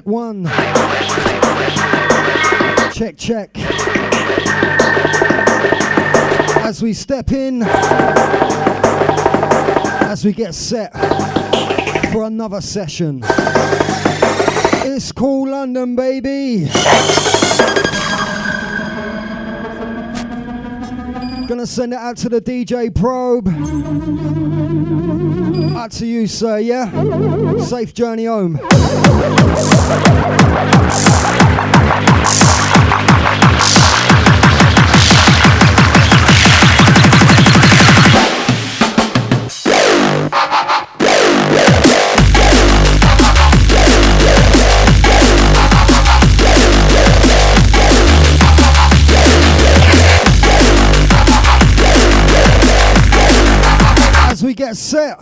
one. Check, check. As we step in, as we get set for another session. It's Cool London, baby. Gonna send it out to the DJ Probe. Out to you, sir, yeah? Safe journey home. As we get set,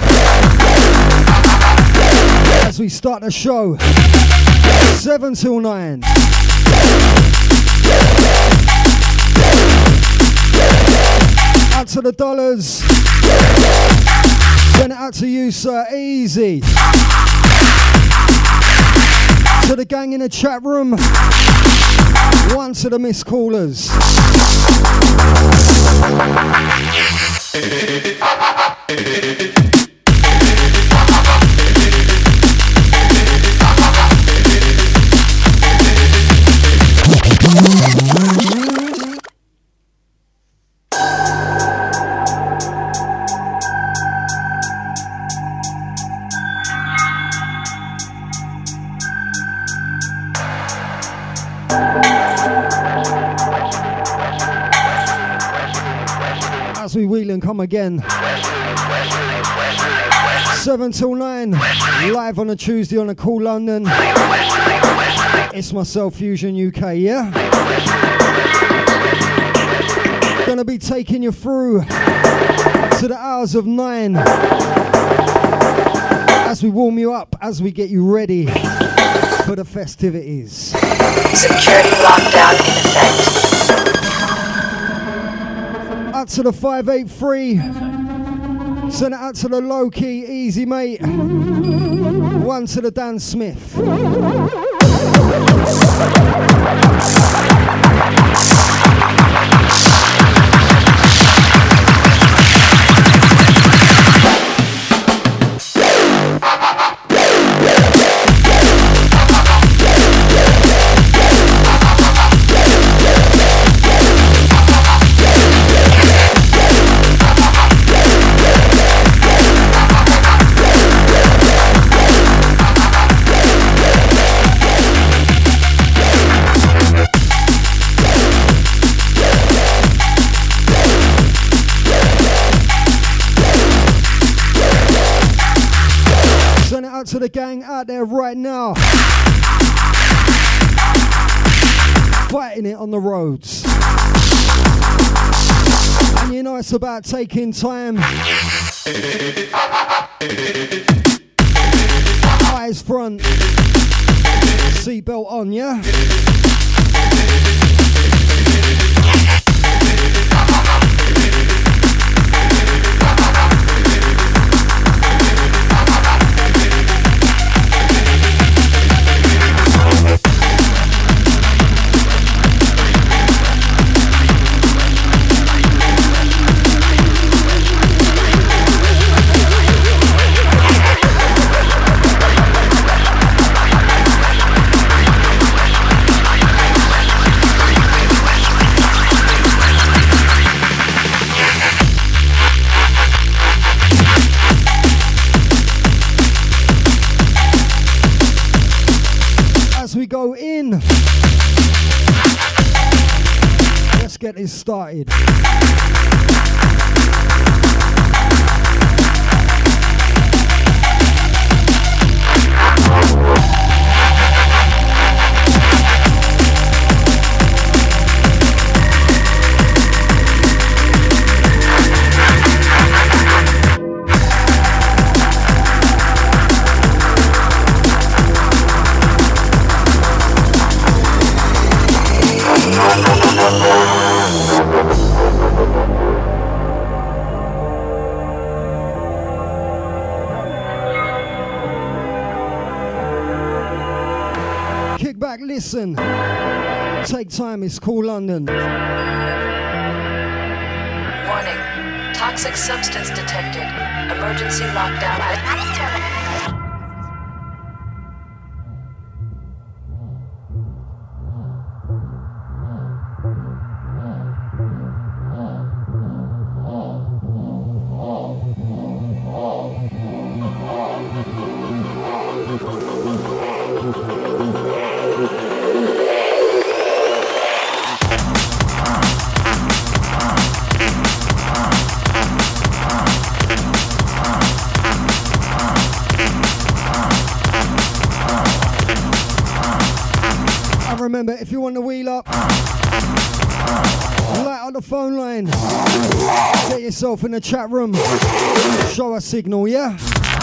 as we start the show, 7 till 9. Out to the dollars. Send it out to you, sir. Easy. To the gang in the chat room. One to the missed callers. As we wheel and come again, 7 till 9, live on a Tuesday on a Cool London. It's myself, Fusion UK, yeah? Gonna be taking you through to the hours of 9 as we warm you up, as we get you ready for the festivities. Security lockdown in effect. Out to the 583. Send it out to the low key, easy mate. One to the Dan Smith. To the gang out there right now, fighting it on the roads, and you know it's about taking time. Eyes front, seatbelt on, yeah? Go in. Let's get this started. listen. Take time, it's Cool London. Warning. Toxic substance detected. Emergency lockdown. Remember, if you want to wheel up, light on the phone line, get yourself in the chat room, show a signal, yeah?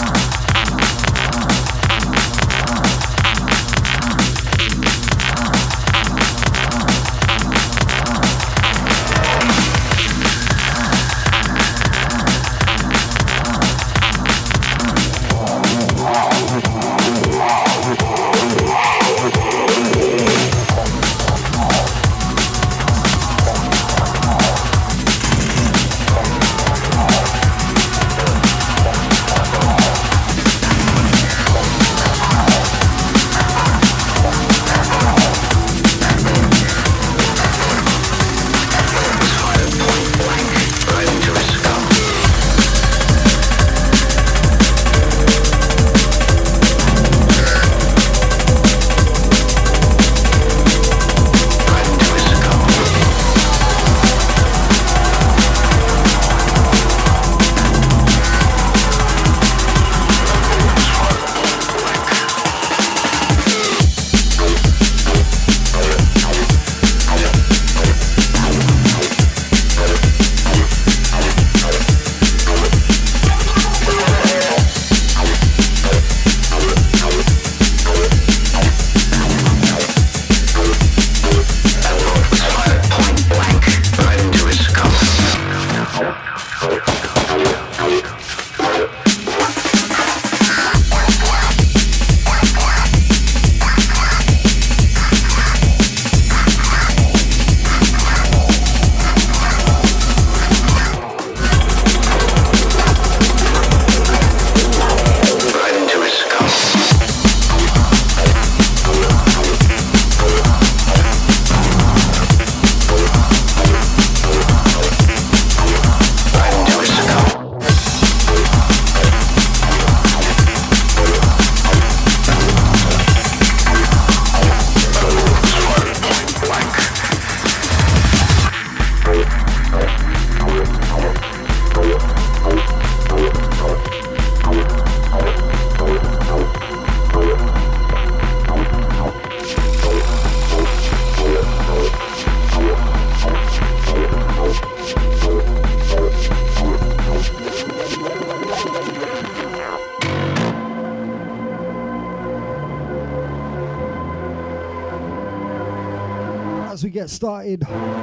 As we get started,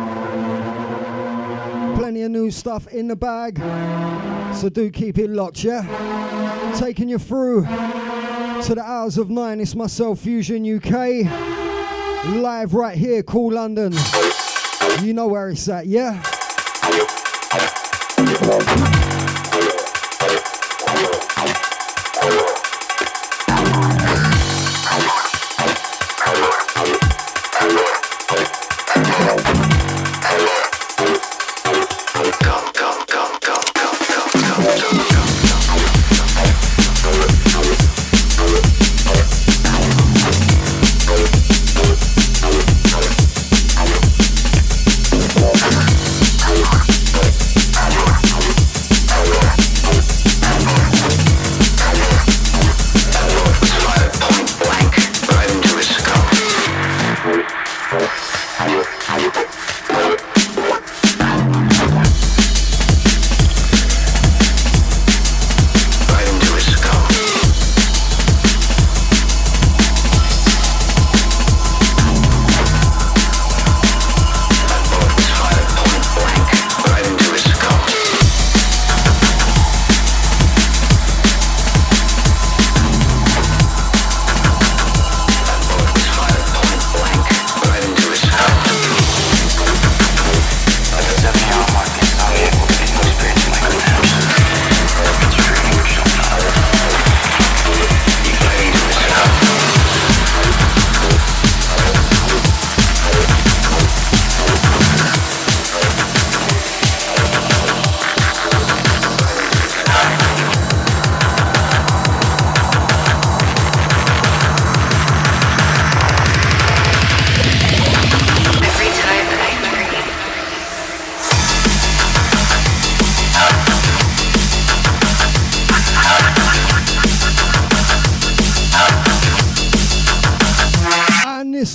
plenty of new stuff in the bag, so do keep it locked, yeah? Taking you through to the hours of 9, it's myself, Fusion UK, live right here, Cool London. You know where it's at, yeah?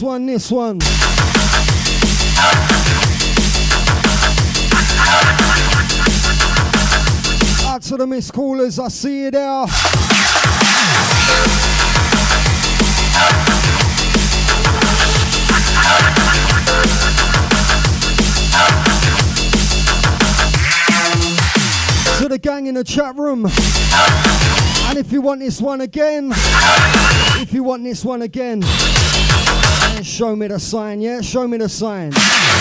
one. Out to the missed callers, I see you there. To the gang in the chat room. And if you want this one again, then show me the sign, yeah? Show me the sign.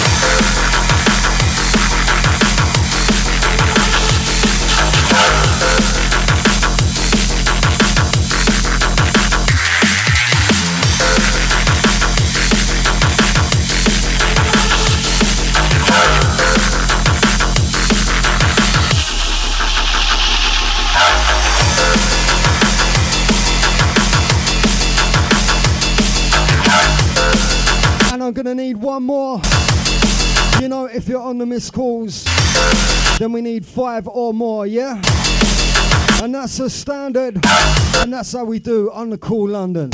I'm gonna need one more. You know, if you're on the missed calls, then we need 5 or more, yeah? And that's a standard, and that's how we do on the Cool London.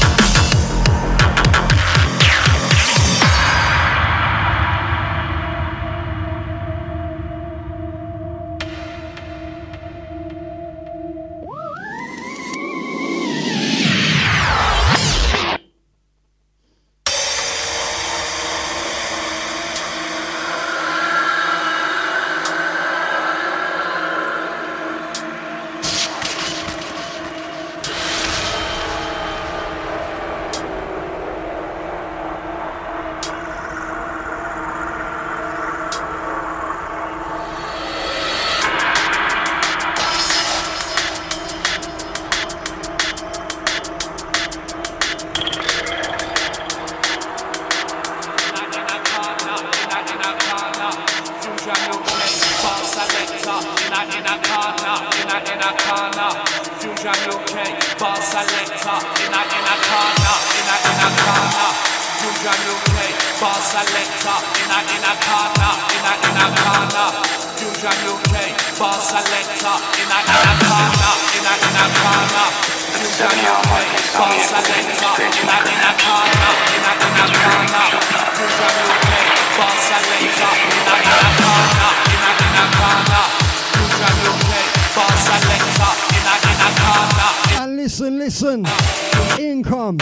And listen, income.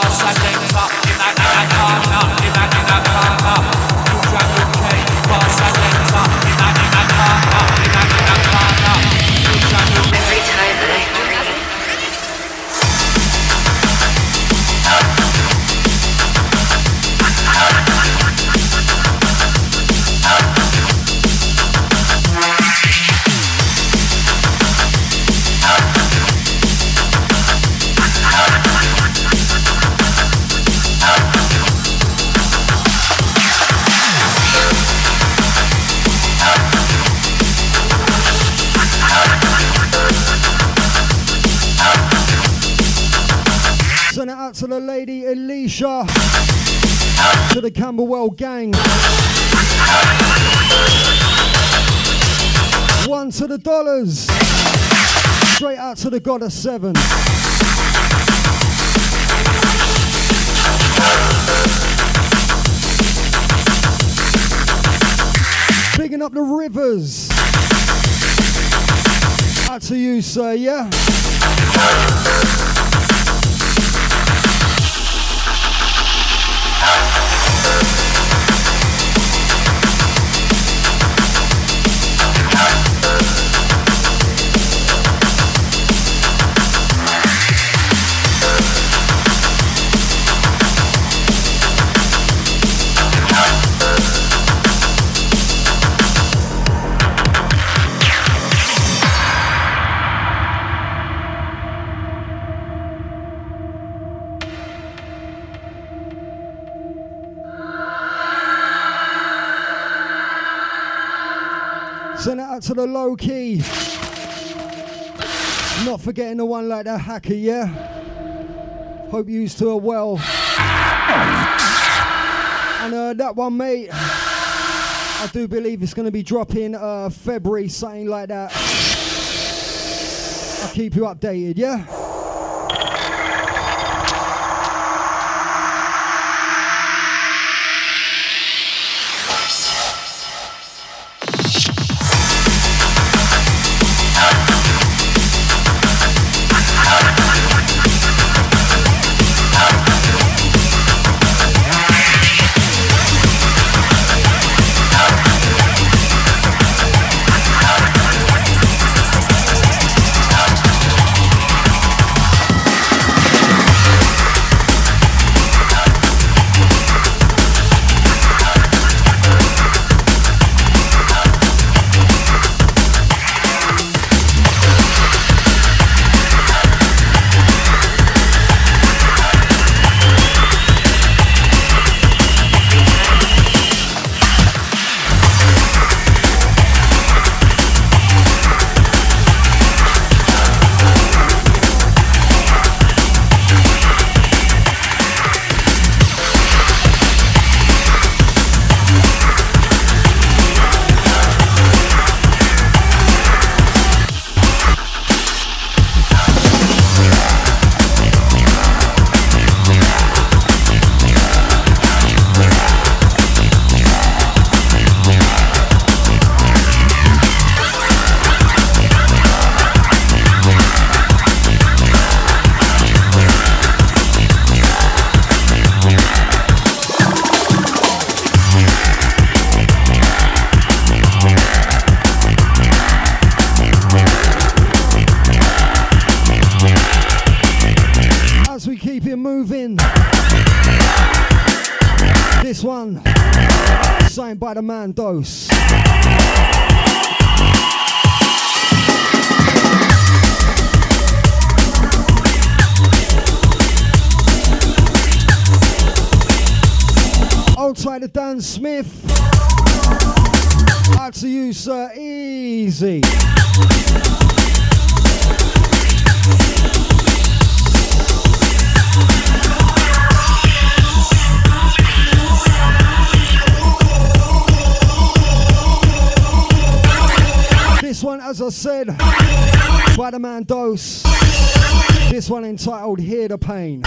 Every time that I dream. To the lady Alicia, to the Camberwell gang, 1 to the dollars, straight out to the God of 7. Bigging up the Rivers, out to you, sir, yeah? Send it out to the low key. Not forgetting the one like that hacker, yeah? Hope you two are well. And that one, mate, I do believe it's going to be dropping February, something like that. I'll keep you updated, yeah? moving. This one, signed by the man Dose. Outside of Dan Smith. Out to you, sir. Easy. This one, as I said, by the man Dose. This one entitled Hear the Pain.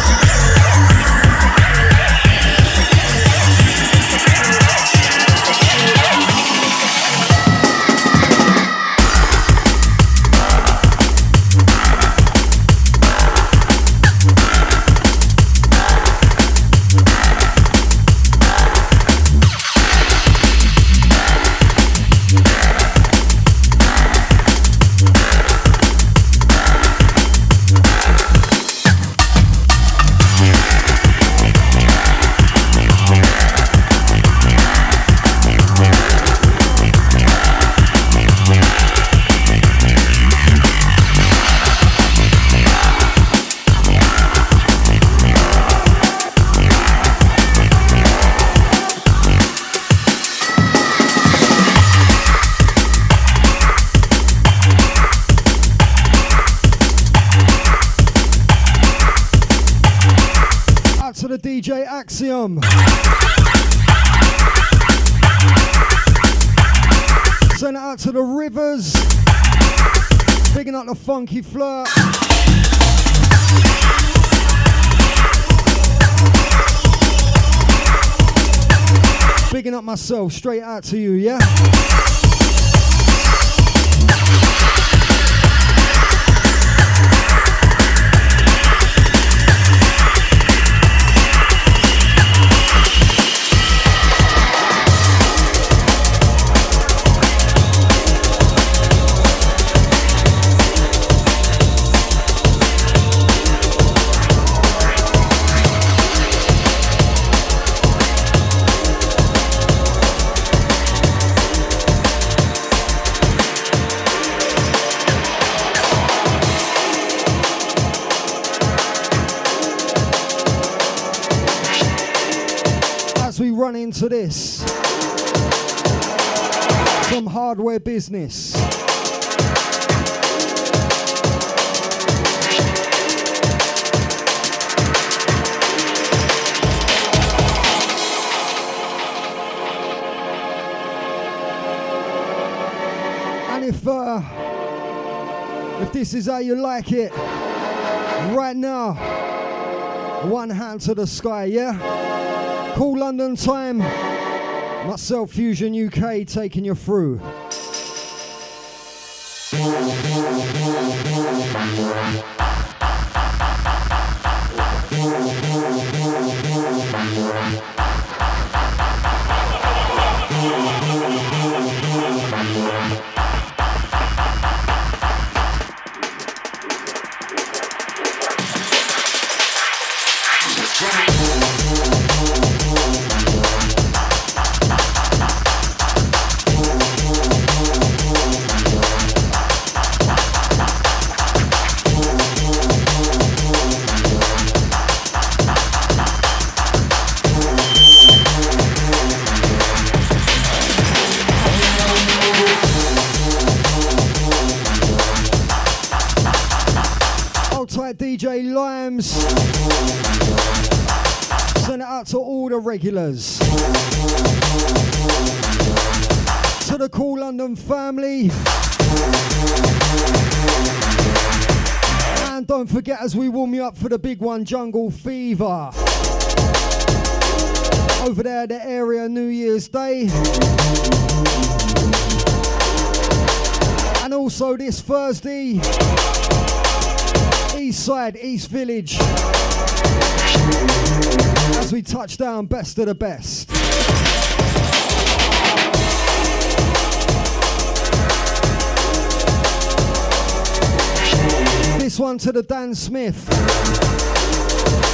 DJ Axiom. Send it out to the Rivers. Picking up the Funky Flirt. Picking up myself, straight out to you, yeah? Run into this, some hardware business. And if this is how you like it, right now, one hand to the sky, yeah? Cool London time, myself Fusion UK taking you through. DJ Limes. Send it out to all the regulars. To the Cool London family. And don't forget, as we warm you up for the big one, Jungle Fever. Over there at the area, New Year's Day. And also this Thursday, East Side, East Village, as we touch down best of the best. This one to the Dan Smith.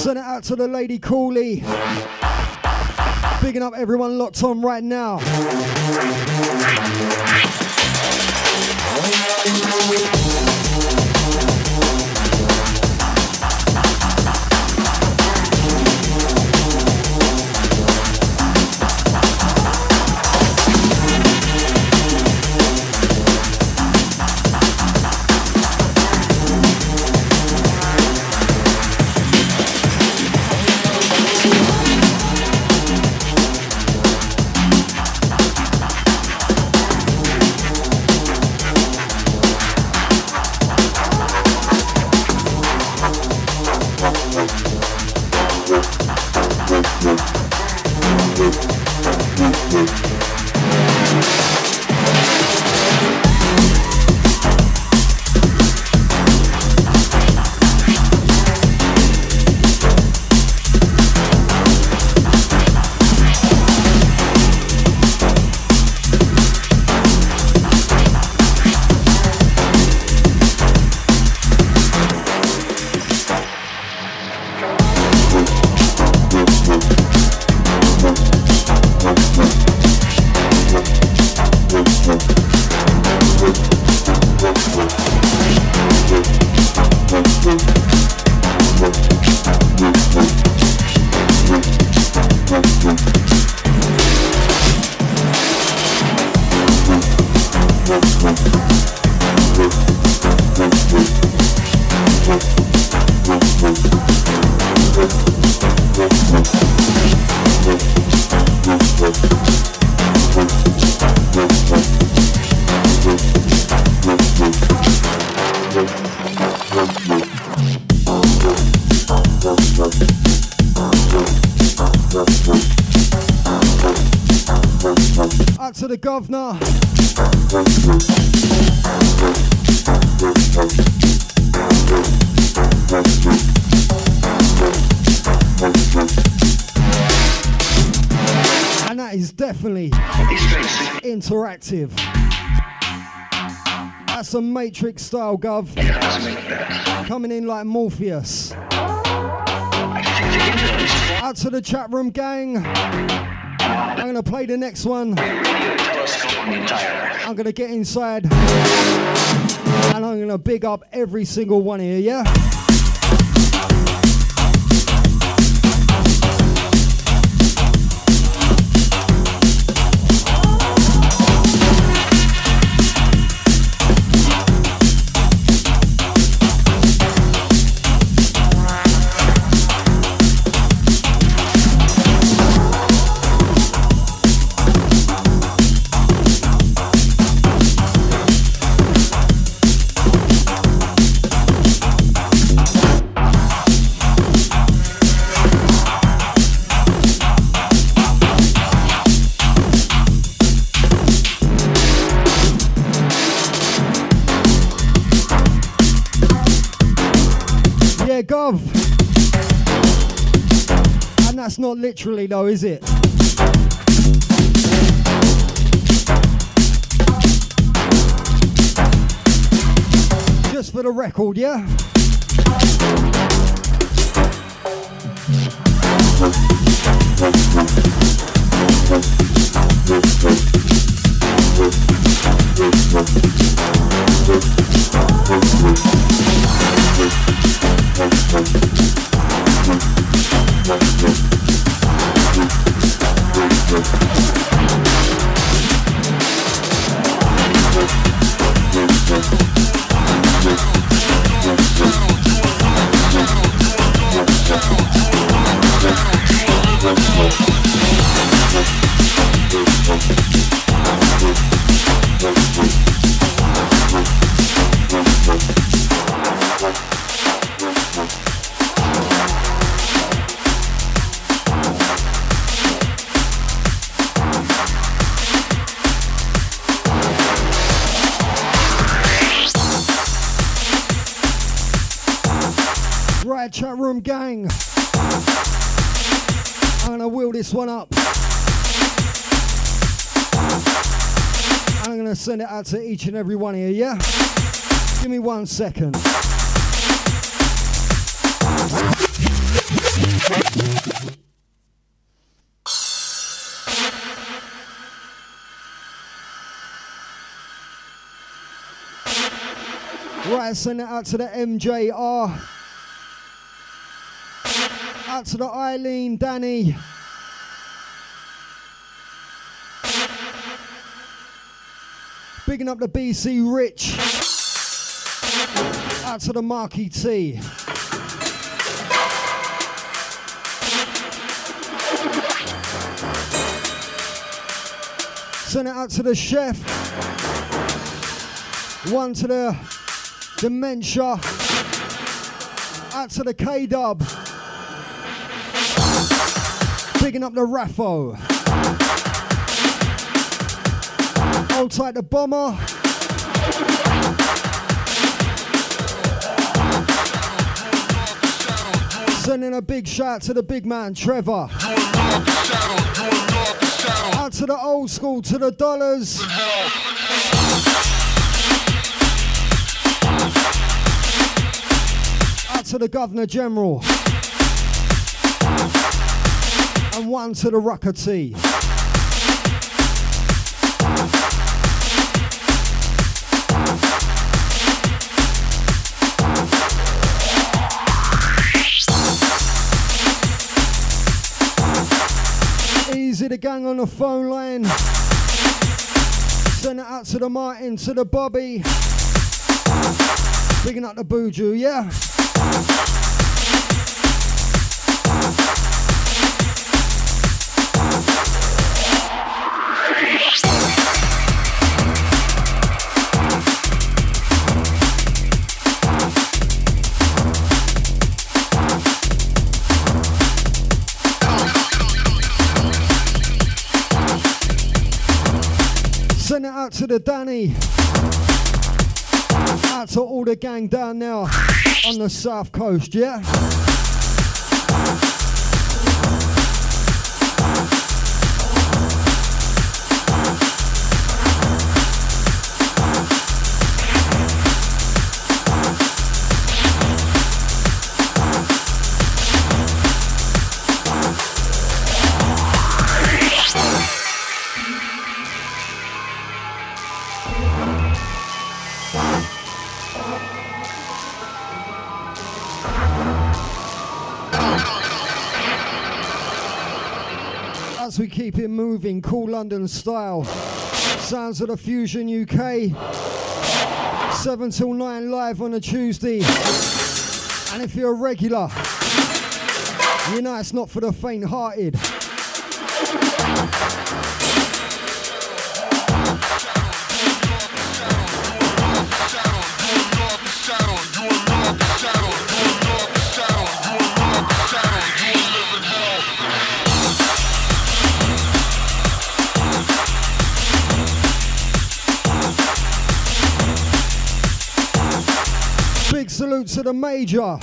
Send it out to the lady Cooley. Bigging up everyone locked on right now. Out to the governor. And that is definitely interactive. That's some Matrix style, Gov. Coming in like Morpheus. Out to the chat room gang. I'm going to play the next one. I'm going to get inside. And I'm going to big up every single one here, yeah? Gov. And that's not literally though, is it? Just for the record, yeah? Right, chat room gang. I'm gonna wheel this one up. I'm gonna send it out to each and every one here, yeah? Give me 1 second. Right, send it out to the MJR. Out to the Eileen, Danny. Bigging up the BC Rich. Out to the Marky T. Send it out to the chef. One to the Dementia. Out to the K-Dub. Bigging up the Raffo. Hold tight the Bomber. Sending a big shout to the big man, Trevor. Out to the old school, to the Dollars. Out to the Governor General. And one to the Rucker T. Easy, the gang on the phone line. Send it out to the Martin, to the Bobby. Picking up the Buju, yeah? Send it out to the Danny. Out to all the gang down now on the south coast, yeah? As we keep it moving, cool London style. Sounds of the Fusion UK. 7 till 9 live on a Tuesday. And if you're a regular, you know it's not for the faint-hearted. Big salute to the Major.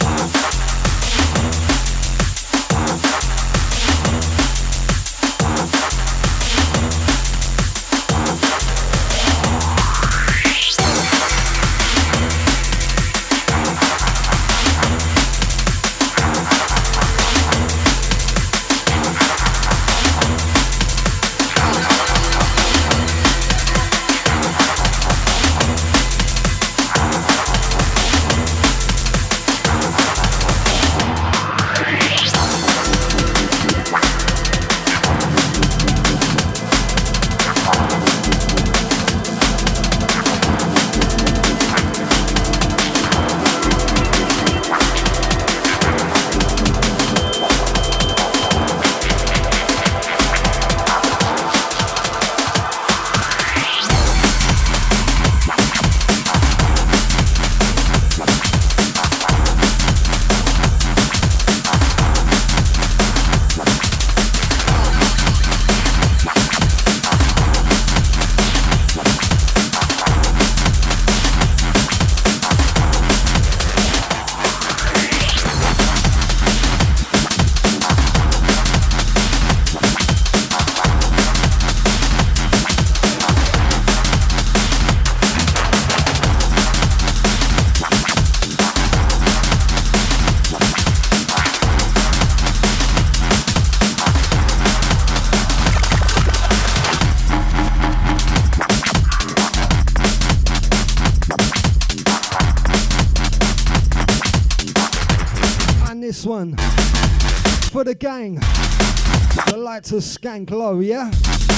this one for the gang that like to skank low, yeah?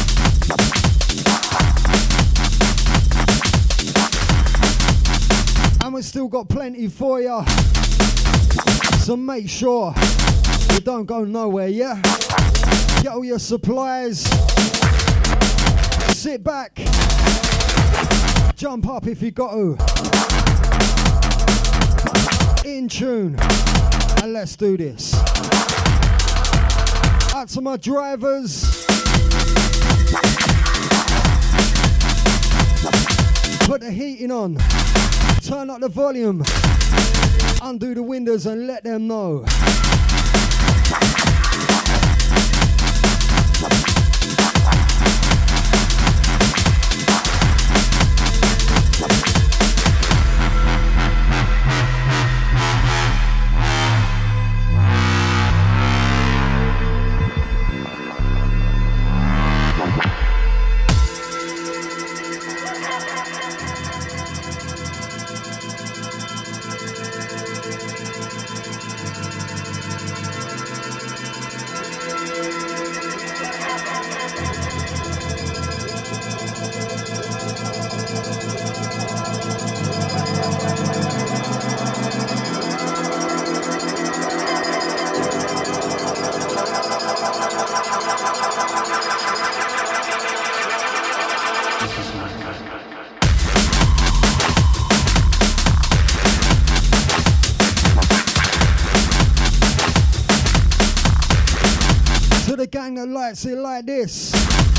And we've still got plenty for ya, so make sure you don't go nowhere, yeah? Get all your supplies, sit back, jump up if you got to. In tune, and let's do this. Out to my drivers, put the heating on, turn up the volume, undo the windows and let them know. Gang that likes it like this.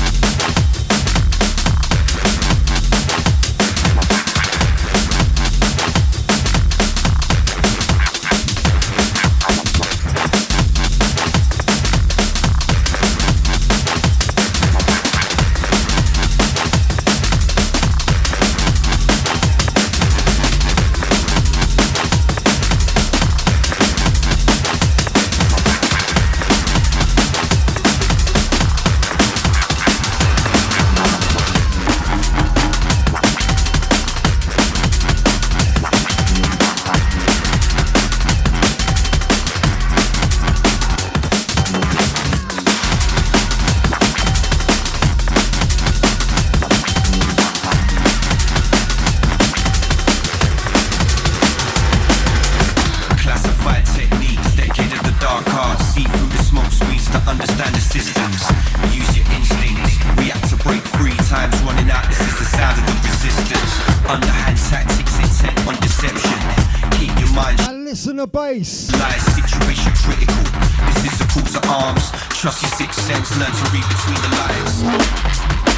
Bass. Life situation critical. This is a call to arms. Trust your sixth sense. Learn to read between the lines.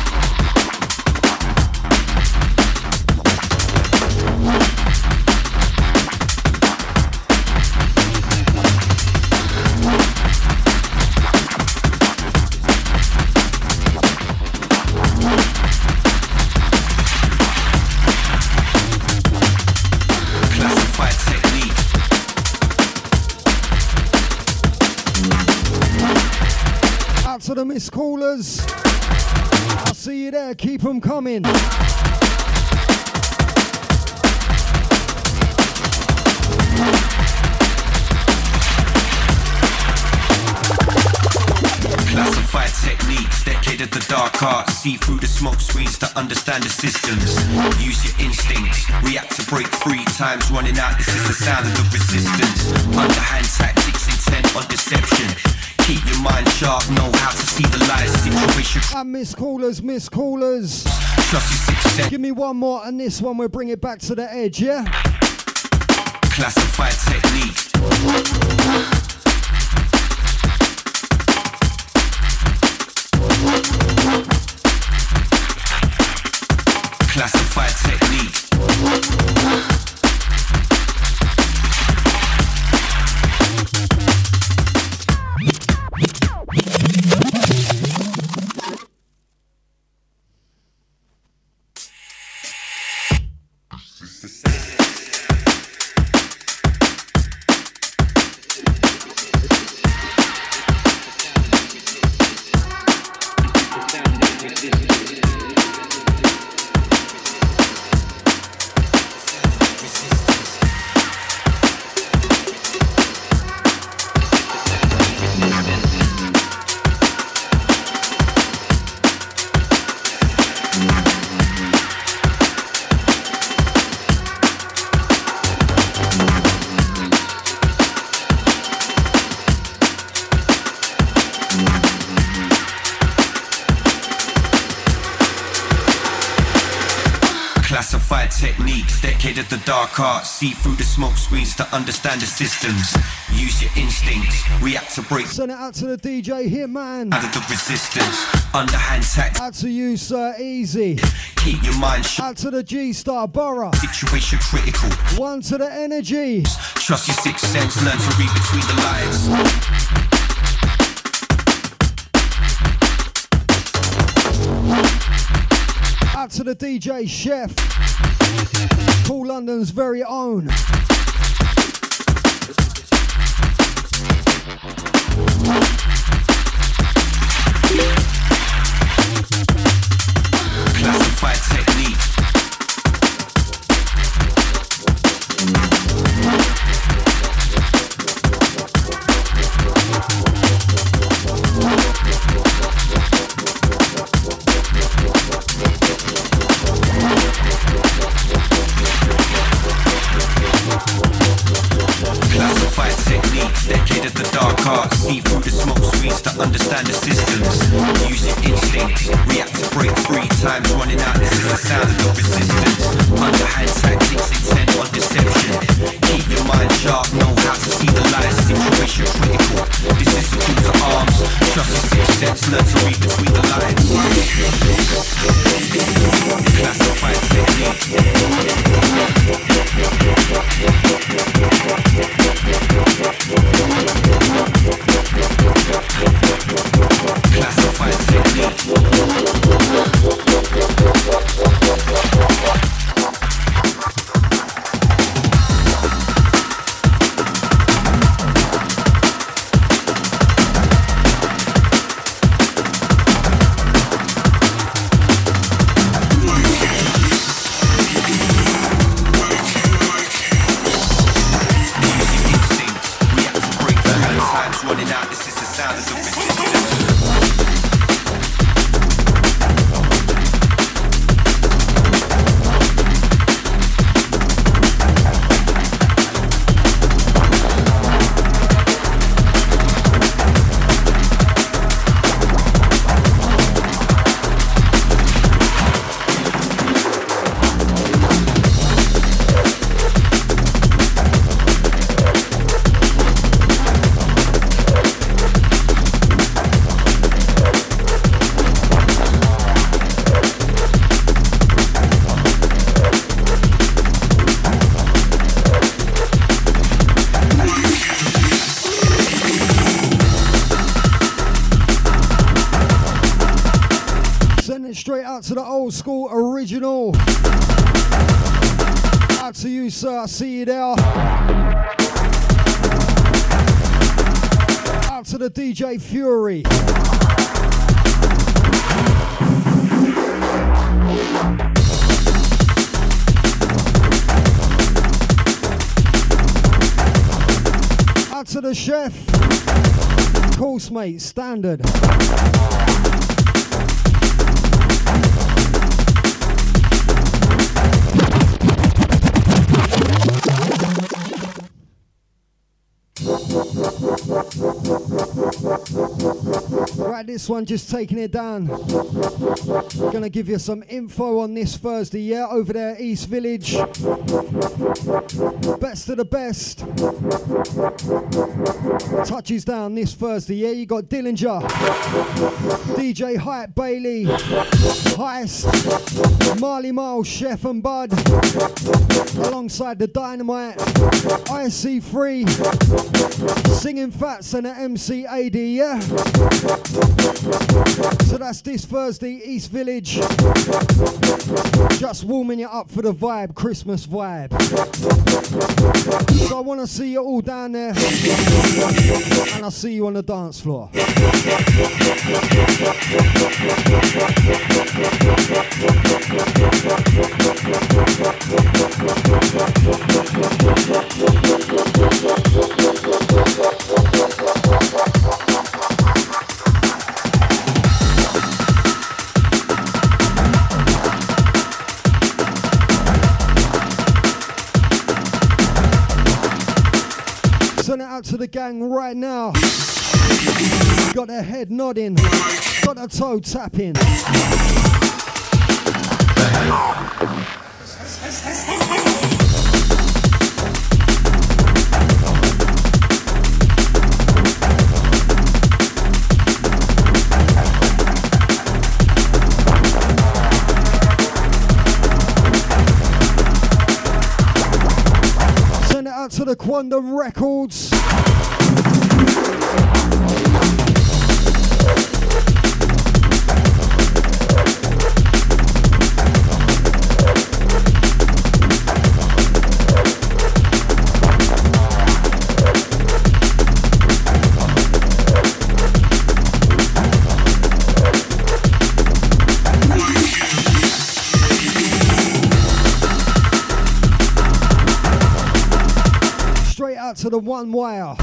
To the missed callers, I'll see you there, keep them coming. Classified techniques, decade of the dark arts. See through the smoke screens to understand the systems. Use your instincts, react to break free. Time's running out, this is the sound of the resistance. Underhand tactics, intent on deception. Keep your mind sharp, know how to see the light situation. And miss callers. Trust your sixth sense. Give me one more, and this one we'll bring it back to the edge, yeah? Classified techniques. Classified techniques. Classified techniques, decade of the dark arts. See through the smoke screens to understand the systems. Use your instincts, react to break. Send it out to the DJ Hitman. Out of the resistance, underhand tactics. Out to you, Sir Easy. Keep your mind sharp. Out to the G-Star Borough. Situation critical. One to the Energy. Trust your sixth sense, learn to read between the lines. Out to the DJ Chef. Paul London's very own. Classified technique. Classified techniques, decade of the dark arts. See through the smoke screens to understand the systems. Use your instincts, react to break free. Time's running out, this is the sound of the resistance. Underhand tactics, intent on deception. Keep your mind sharp, know how to see the light. Situation critical, this is the call to arms. Trust your sixth sense, learn to read between the lines. Classified techniques. Classified technique. To the old school original. Out to you, sir. I see you there. Out to the DJ Fury. Out to the chef. Course, mate. Standard. Right, this one just taking it down. Gonna give you some info on this Thursday, yeah, over there, East Village. Best of the best. Touches down this Thursday, yeah. You got Dillinger, DJ Hype Bailey, Heist, Marley Miles, Chef and Bud, alongside the Dynamite, IC3, Singing Fats and the MC AD, yeah. So that's this Thursday, East Village. Just warming you up for the vibe, Christmas vibe. So I want to see you all down there, and I'll see you on the dance floor. Send it out to the gang right now. Got their head nodding, got their toe tapping. to the Quantum Records. To the One Wire.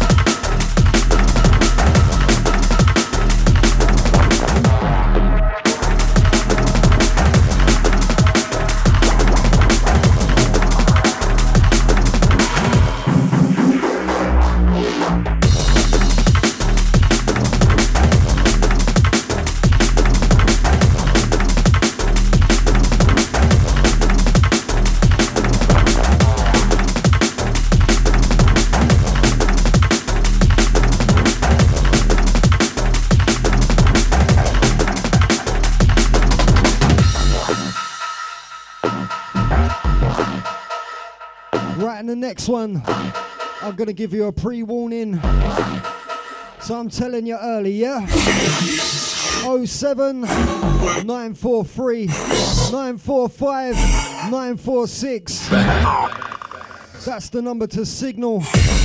The next one, I'm gonna give you a pre-warning, so I'm telling you early, yeah? 07 943 945 946. That's the number to signal.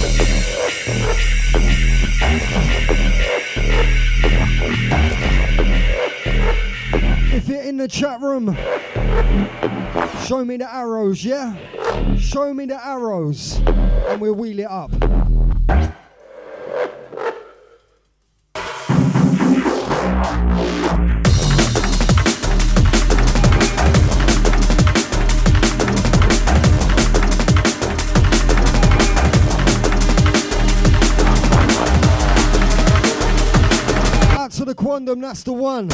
If you're in the chat room, show me the arrows, yeah? Show me the arrows and we'll wheel it up. Out to the Quantum, that's the one.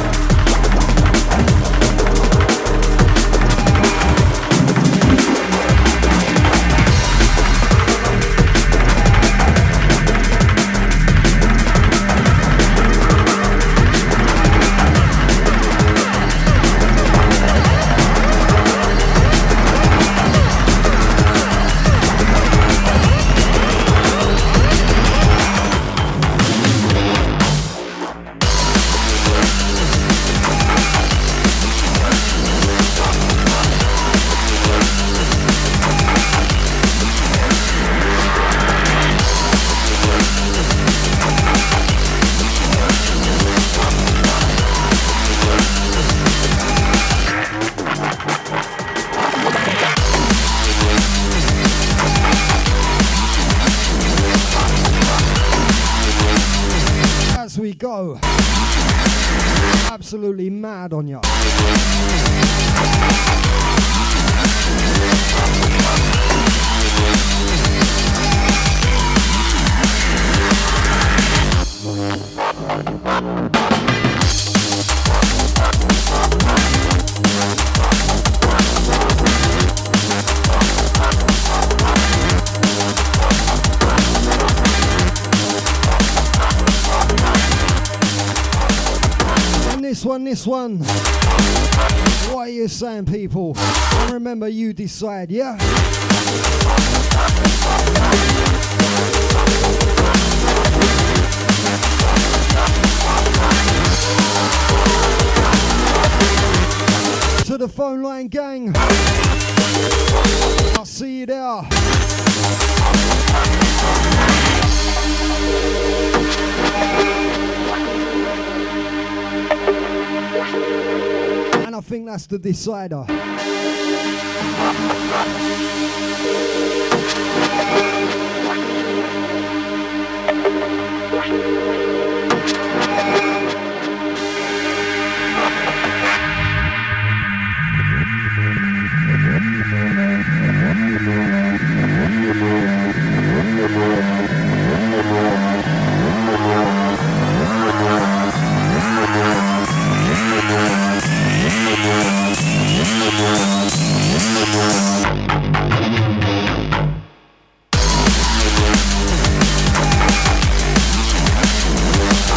Go. Absolutely mad on ya. This one. What are you saying, people? And remember, you decide, yeah? To the phone line gang, I'll see you there. And I think that's the decider.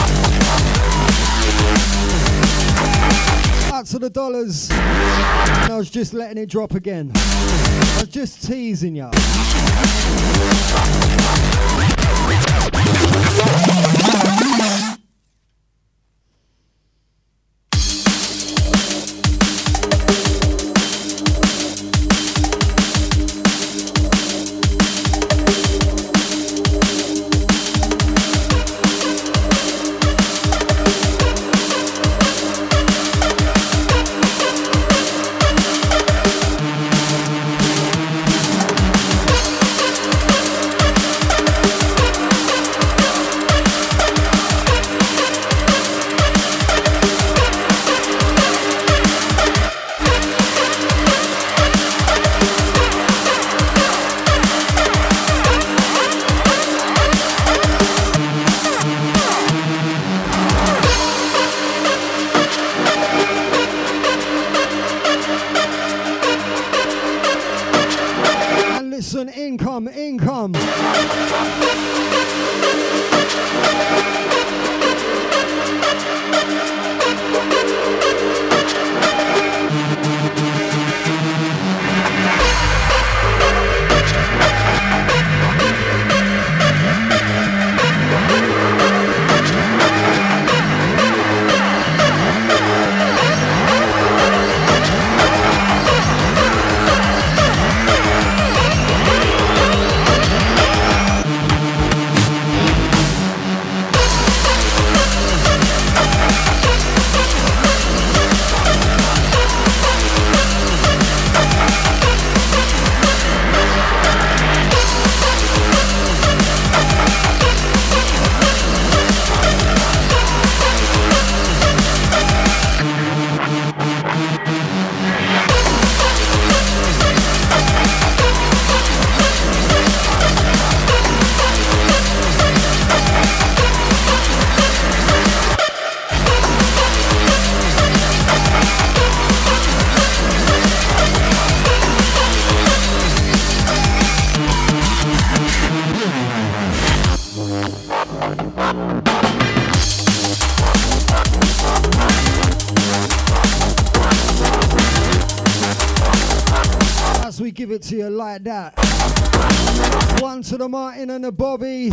Out to the dollars. And I was just letting it drop again. I was just teasing ya. Income. We give it to you like that. One to the Martin and the Bobby.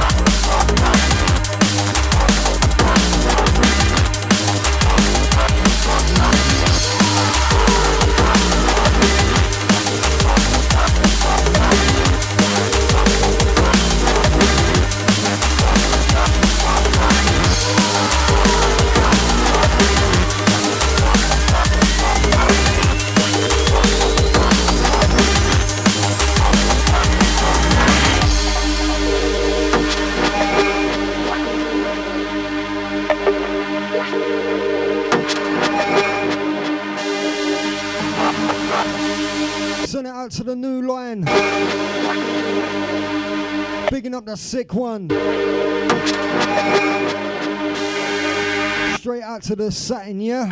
Send it out to the new line. Bigging up the sick one. Straight out to the satin, yeah?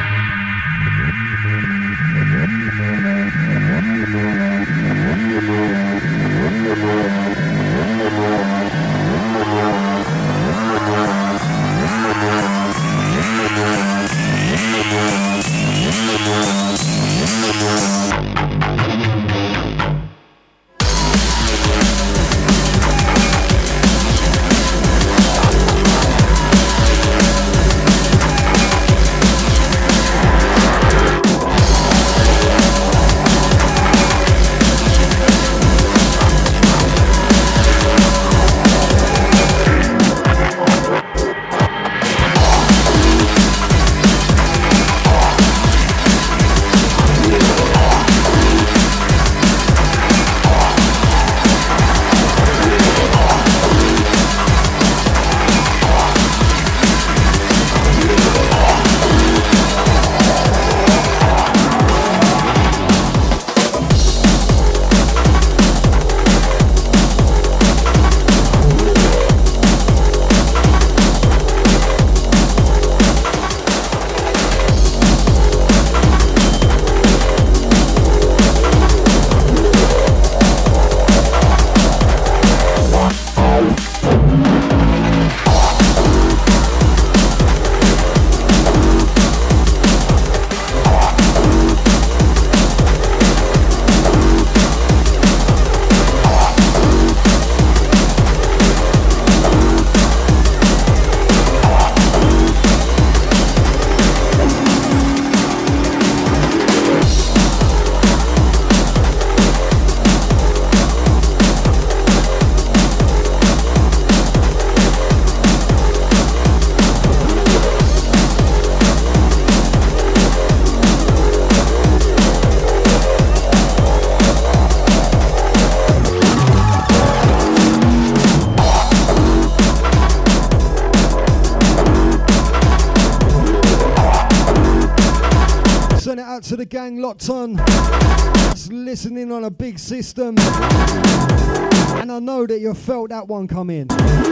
to the gang locked on, that's listening on a big system. And I know that you felt that one come in.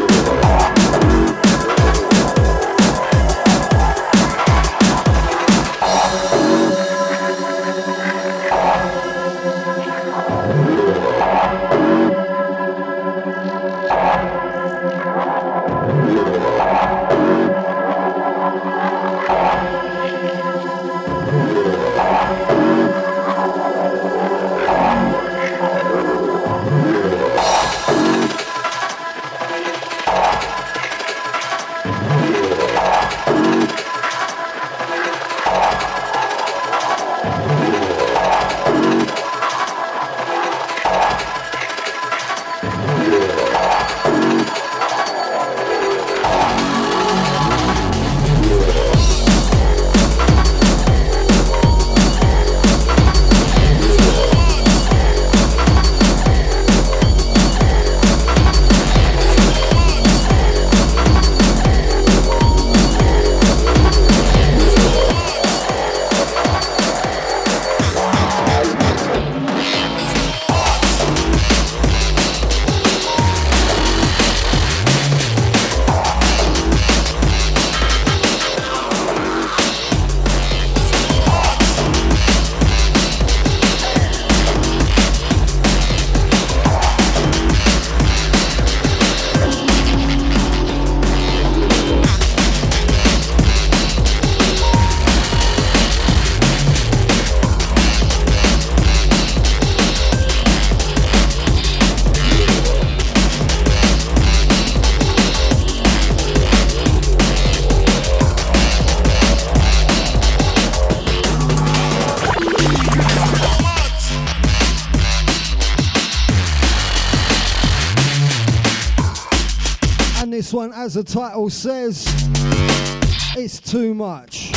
This one, as the title says, it's too much.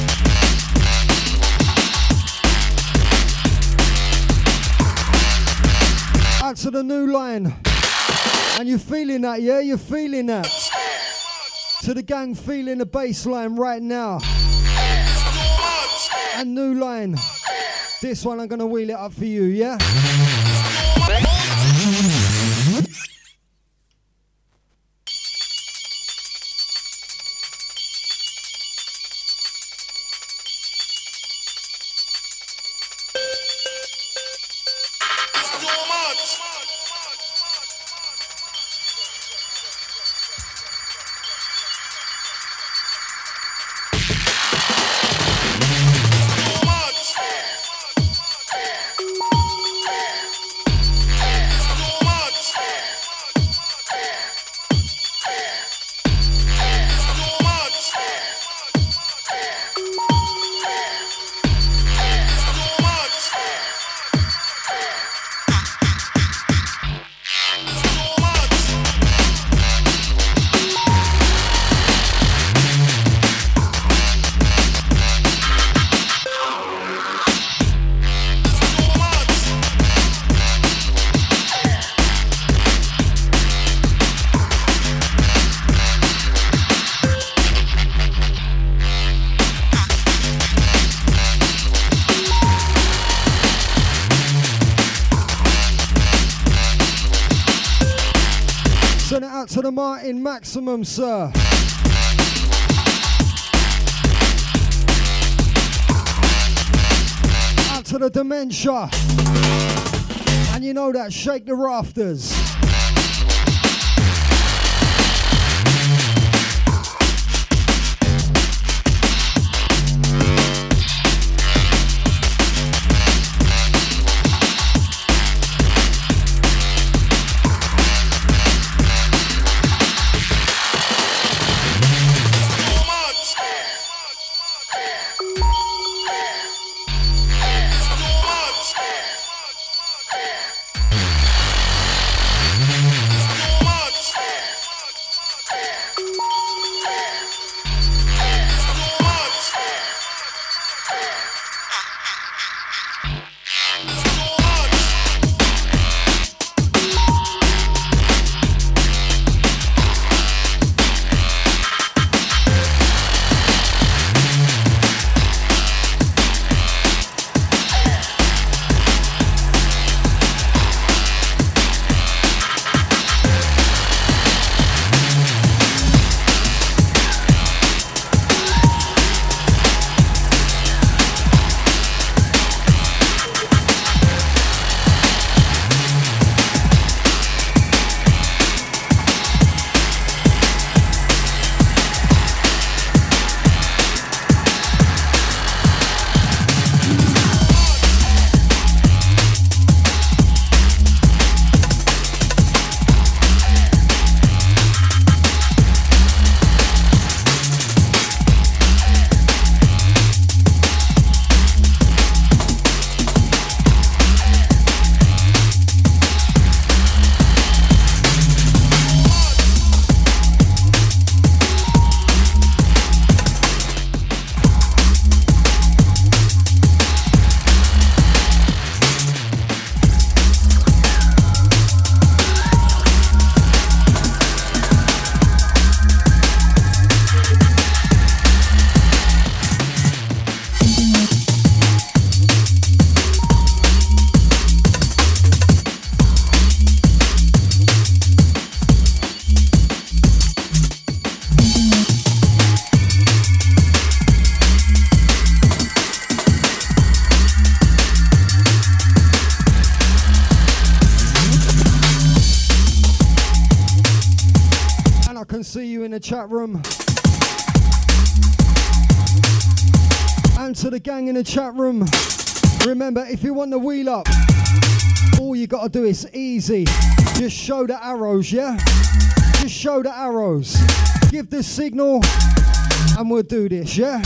Out to the new line. And you're feeling that, yeah? You're feeling that. To the gang, feeling the bass line right now. And new line. This one I'm gonna wheel it up for you, yeah? To the Martin Maximum, sir. Out to the Dementia. And you know that, shake the rafters. can see you in the chat room. And to the gang in the chat room, remember, if you want the wheel up, all you gotta do is easy. Just show the arrows, yeah? Just show the arrows. Give the signal, and we'll do this, yeah?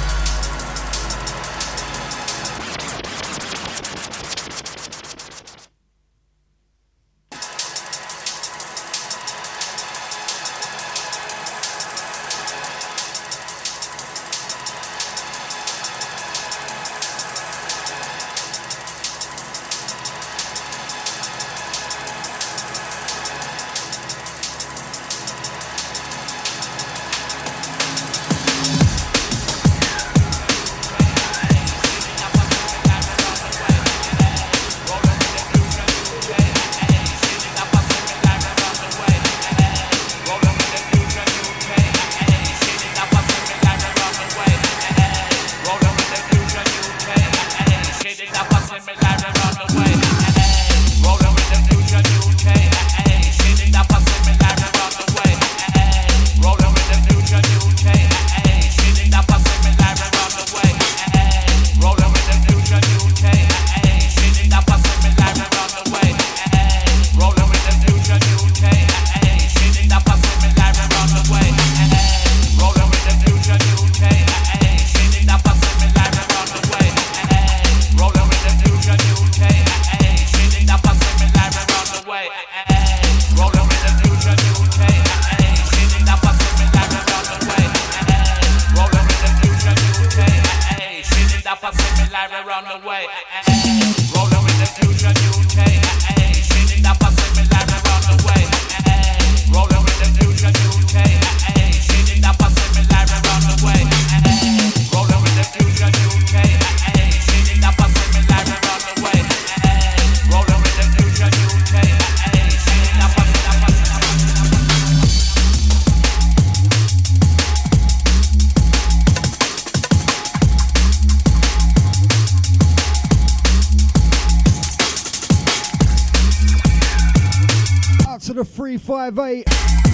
To the 358,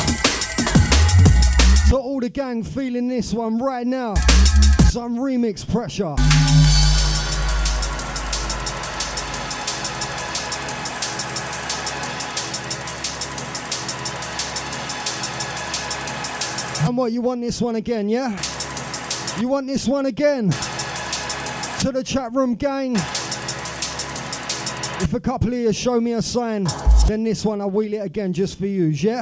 to all the gang feeling this one right now, some remix pressure. And what, you want this one again, yeah? You want this one again? To the chat room gang, if a couple of you show me a sign, then this one I'll wheel it again just for you, yeah?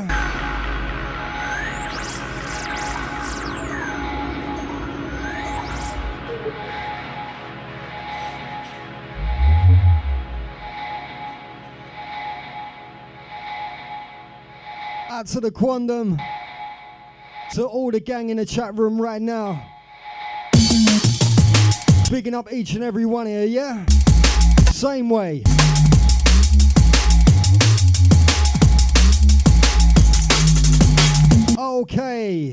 Out to the Quandom, to all the gang in the chat room right now. Bigging up each and every one here, yeah? Same way. Okay.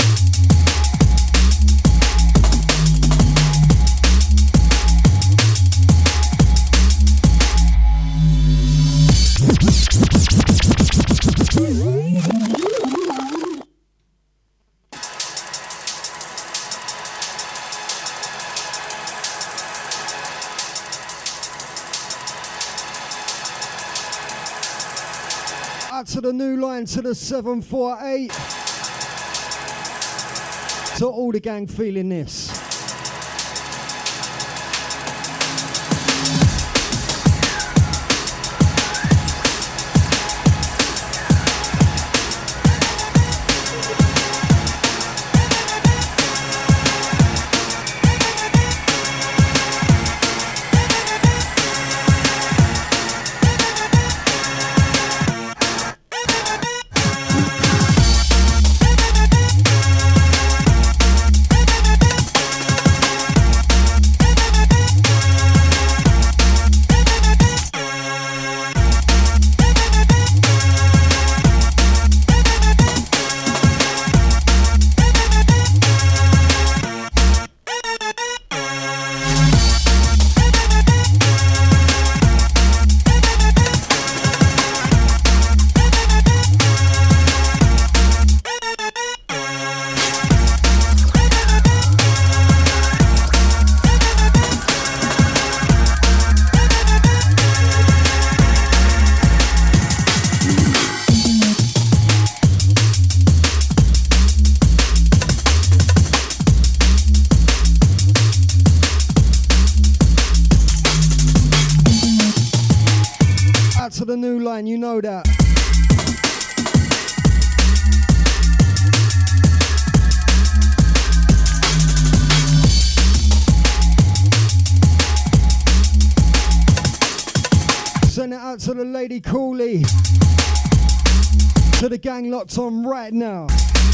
Out to the new line, to the 748. To all the gang feeling this. to the new line, you know that. Send it out to the lady Cooley. To the gang locked on right now.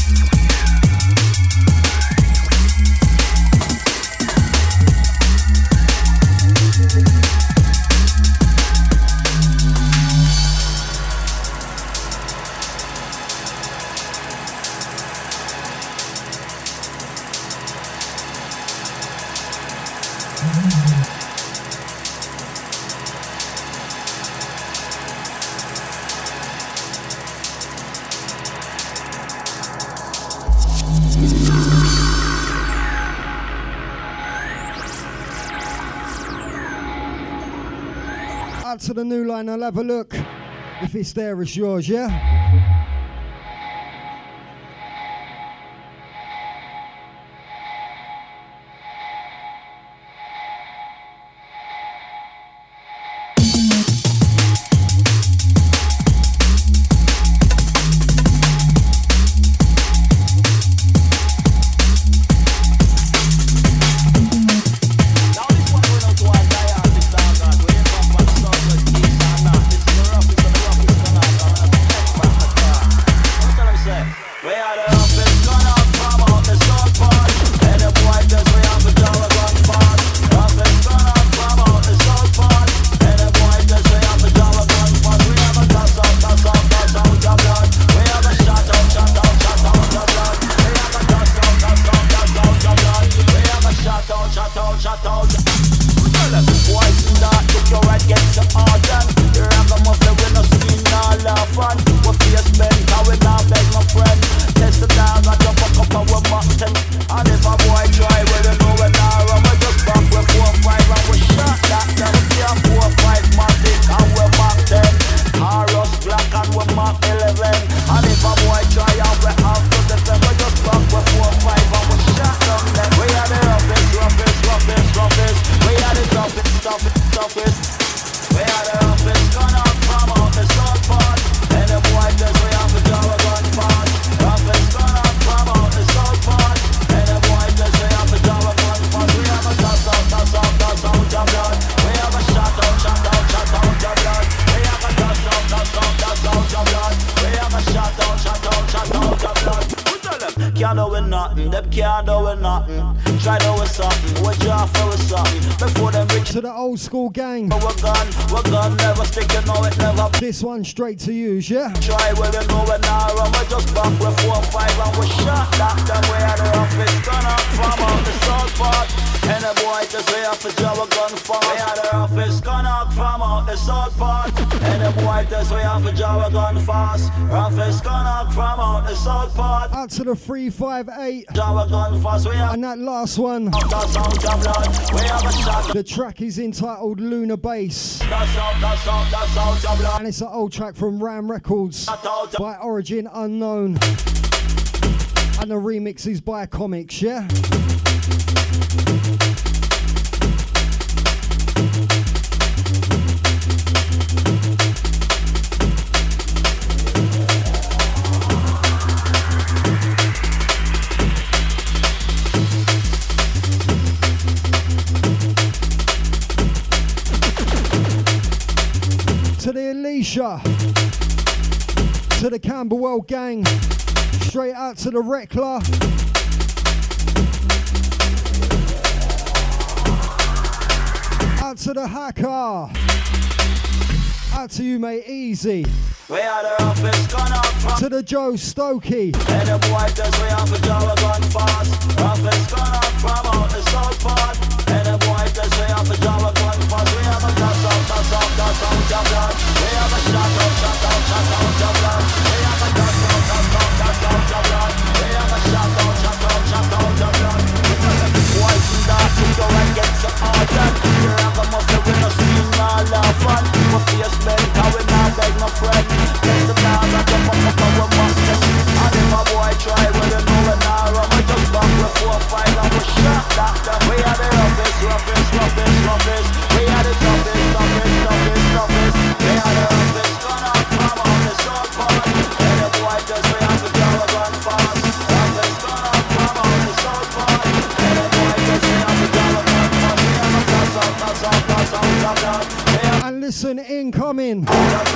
To the new line, I'll have a look. If it's there, it's yours, yeah? School gang. We're gone, never stick it, no, it never. This one straight to use, yeah? Try where we know we're now, and we're just back with 4 and 5, and we're shot that them way out of the office. Gone up from out the south part, and the boy just way up a job, we're gun fast. Way out of the office, gone up from out the south part, and the boy just way up a job, we're gun fast. Office, gone up from out the south part. Out to the 358. Job, we're gun fast. And that last one. The track is entitled Lunar Bass. And it's an old track from Ram Records by Origin Unknown. And the remix is by Comics, yeah? To the Alicia, to the Camberwell gang, straight out to the Reckler. Out to the Hacker. Out to you, mate, easy. To the Joe Stokey. And the boy does way off a Java gun fast. Office gone up from out the south part. And the boy does way off a Java gun fast. We have a toss out, jump blood. We have a shot out, jump blood. We have a toss out, jump blood. We have a shot out, jump blood. Boys in dark, you go and get so hard done. Here I come up with a scene, all our fun. We face men, how we not beg no friend. Place the plan, I jump up our masters. And if a boy try, well you know we're not wrong. We just back with 4 and 5 and we shot that them. We are the roughest. We are the toughest. incoming.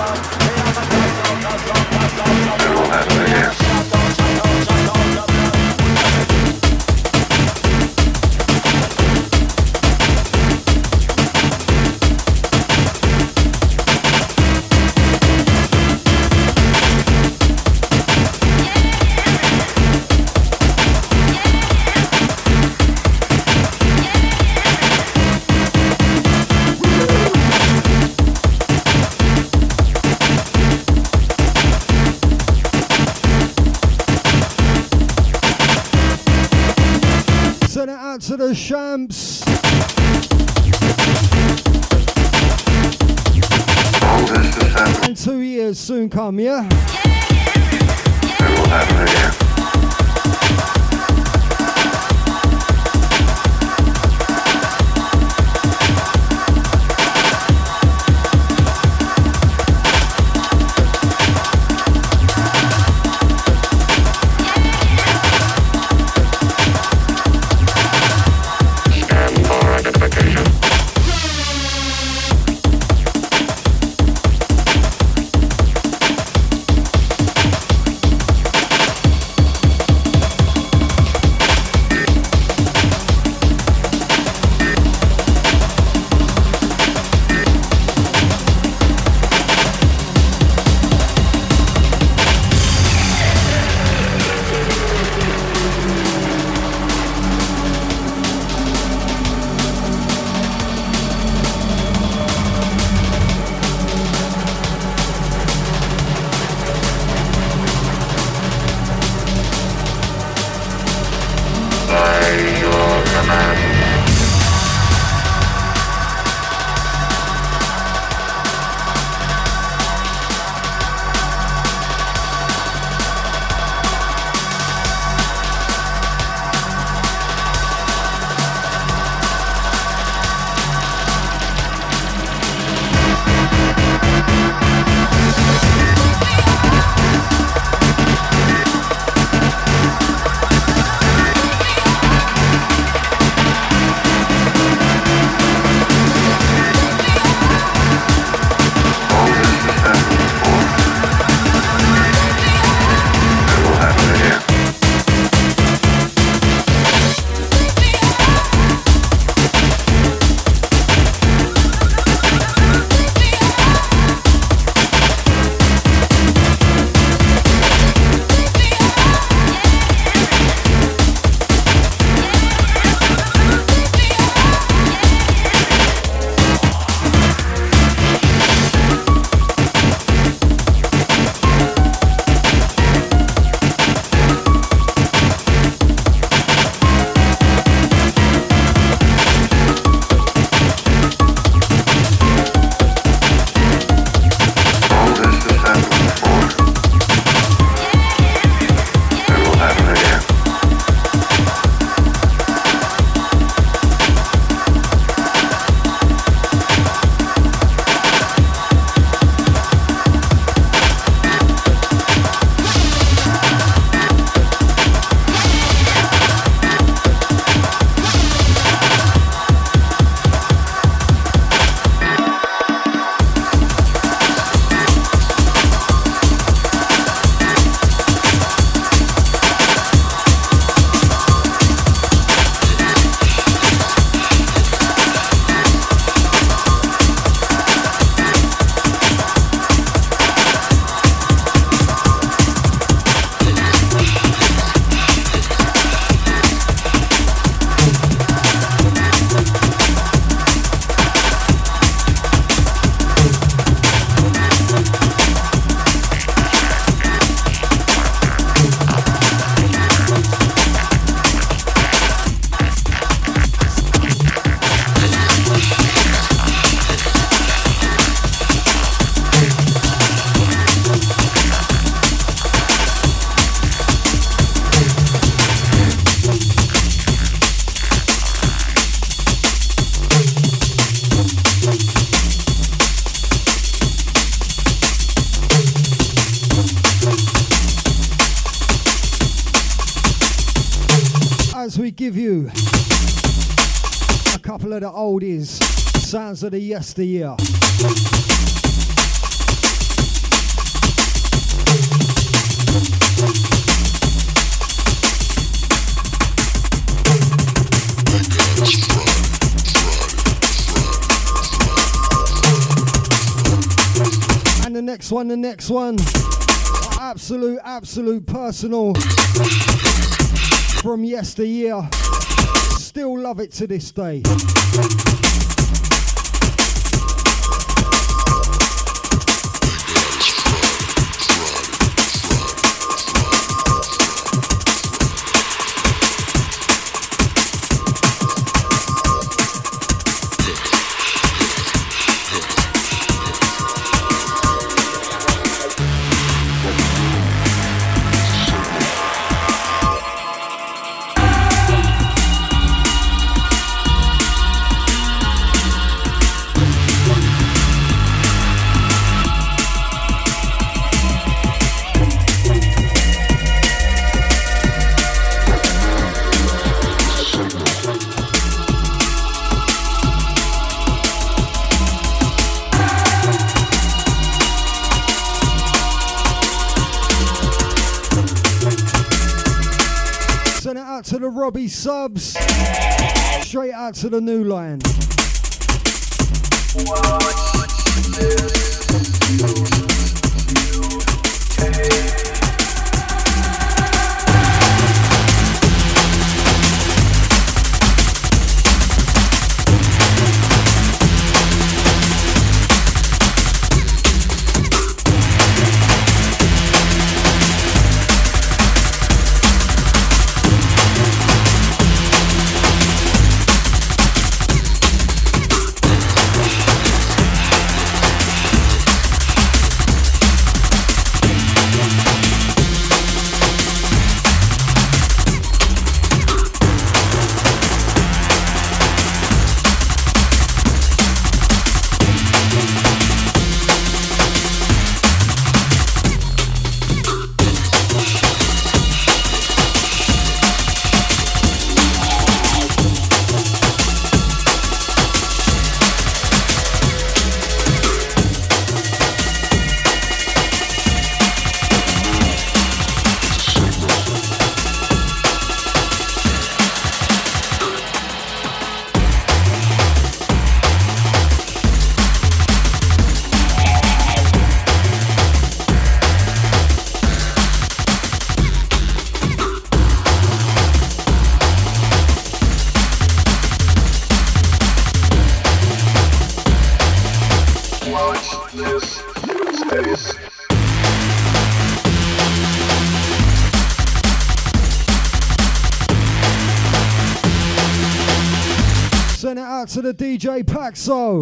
Send it out to the Shamps. And 2 years soon come, yeah? as we give you a couple of the oldies, sounds of the yesteryear. the next one. Absolute personal from yesteryear. Still love it to this day. To the Robbie subs, straight out to the New Line. Send it out to the DJ Paxo.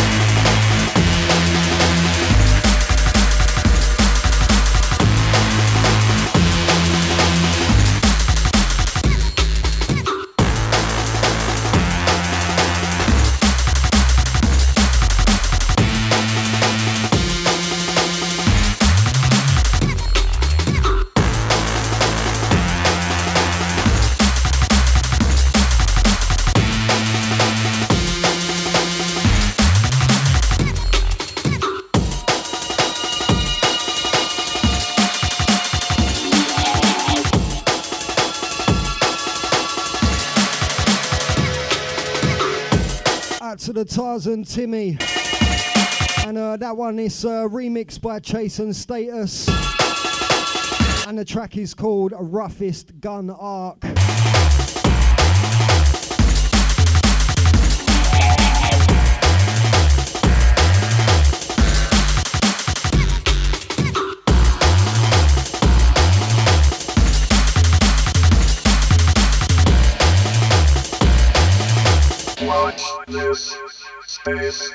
To the Tarzan Timmy, and that one is remixed by Chase and Status, and the track is called Roughest Gun Arc. Watch this space.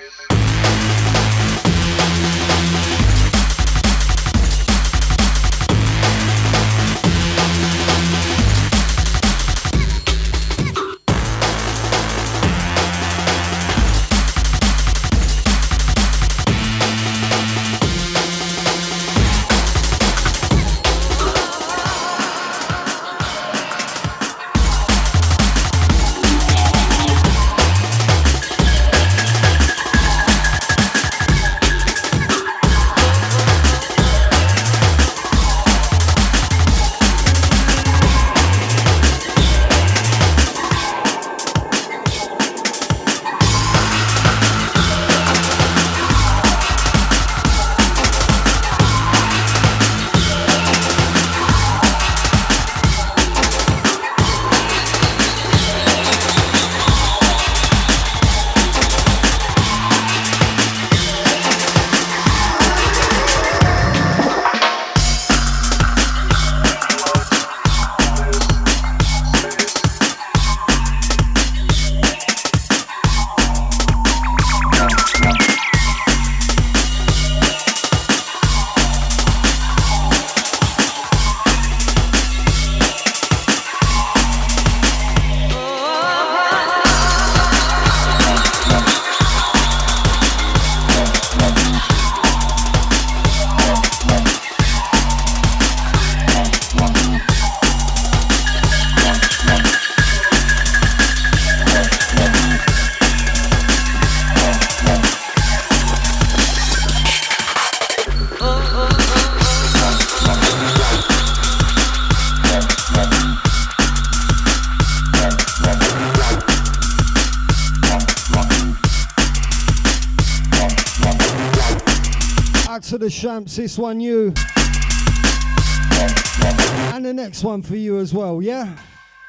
to the Shamps, this one you. And the next one for you as well, yeah?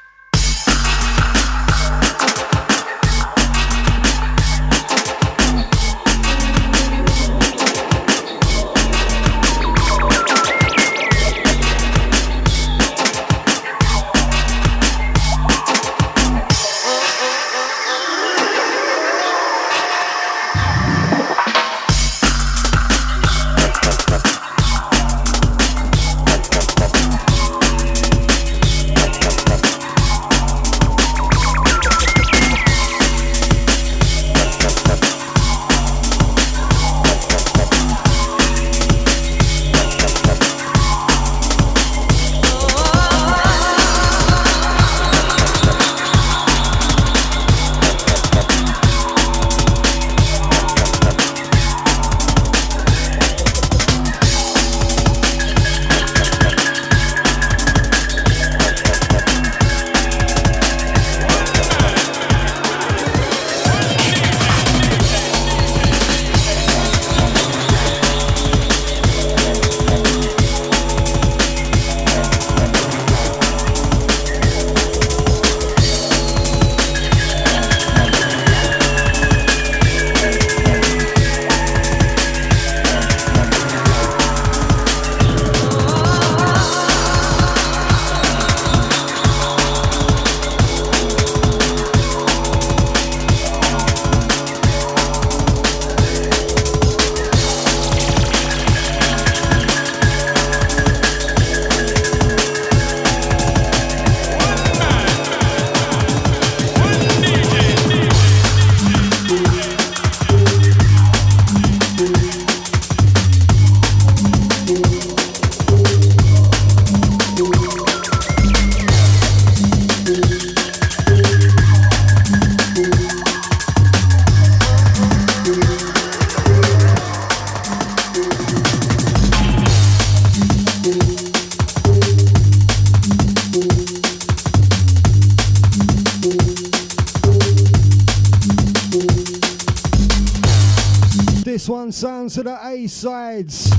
This one sounds to the A sides.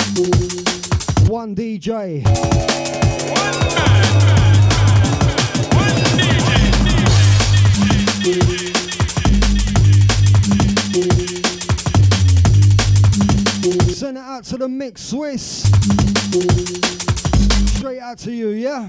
One DJ. Send it out to the Mix Swiss. Straight out to you, yeah?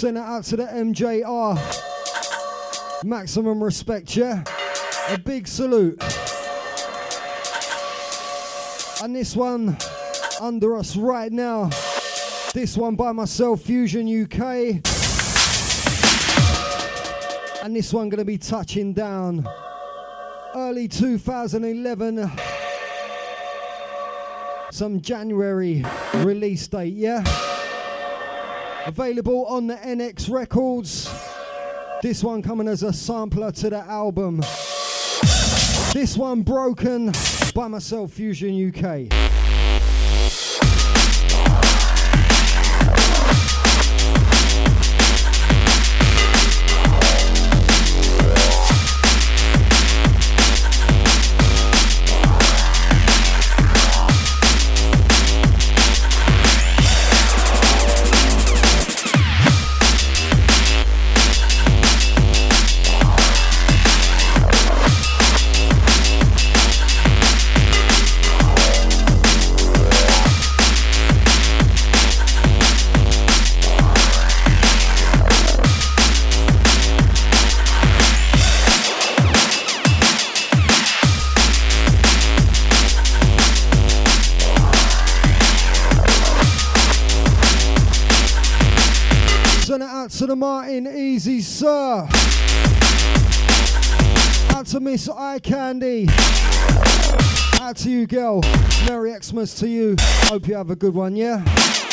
Send it out to the MJR. Maximum respect, yeah? A big salute. And this one under us right now. This one by myself, Fusion UK. And this one gonna be touching down early 2011. Some January release date, yeah? Available on the NX Records. This one coming as a sampler to the album. This one Broken by myself, Fusion UK. To the Martin Easy Sir. Out to Miss Eye Candy. Out to you, girl. Merry Xmas to you. Hope you have a good one, yeah?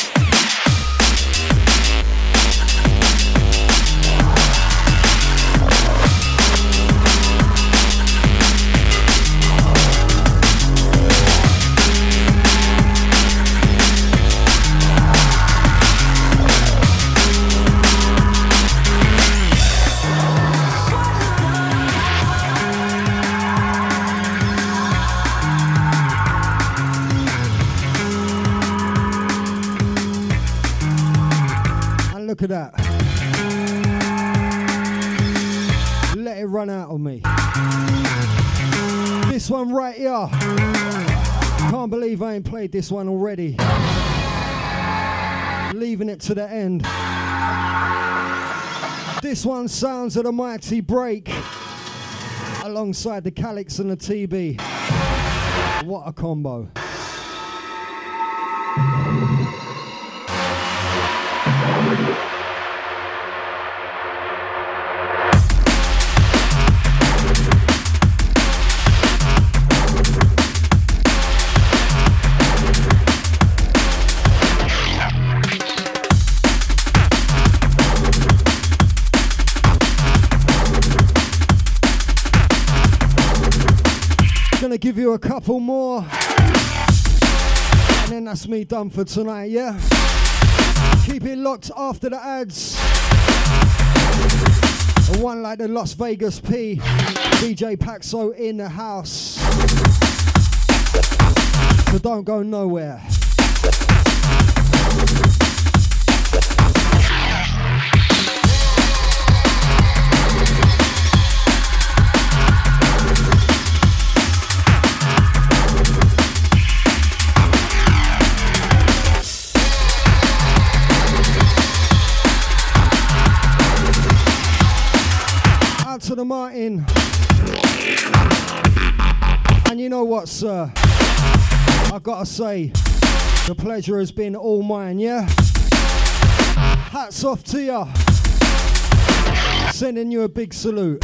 Look at that. Let it run out of me. This one right here. Can't believe I ain't played this one already. Leaving it to the end. This one, Sounds of the Mighty Break. Alongside the Calyx and the TB. What a combo. Gonna give you a couple more and then that's me done for tonight, yeah? Keep it locked after the ads. And one like the Las Vegas P, DJ Paxo in the house. So don't go nowhere. To the Martin. And you know what, sir? I've got to say, the pleasure has been all mine, yeah? Hats off to ya. Sending you a big salute.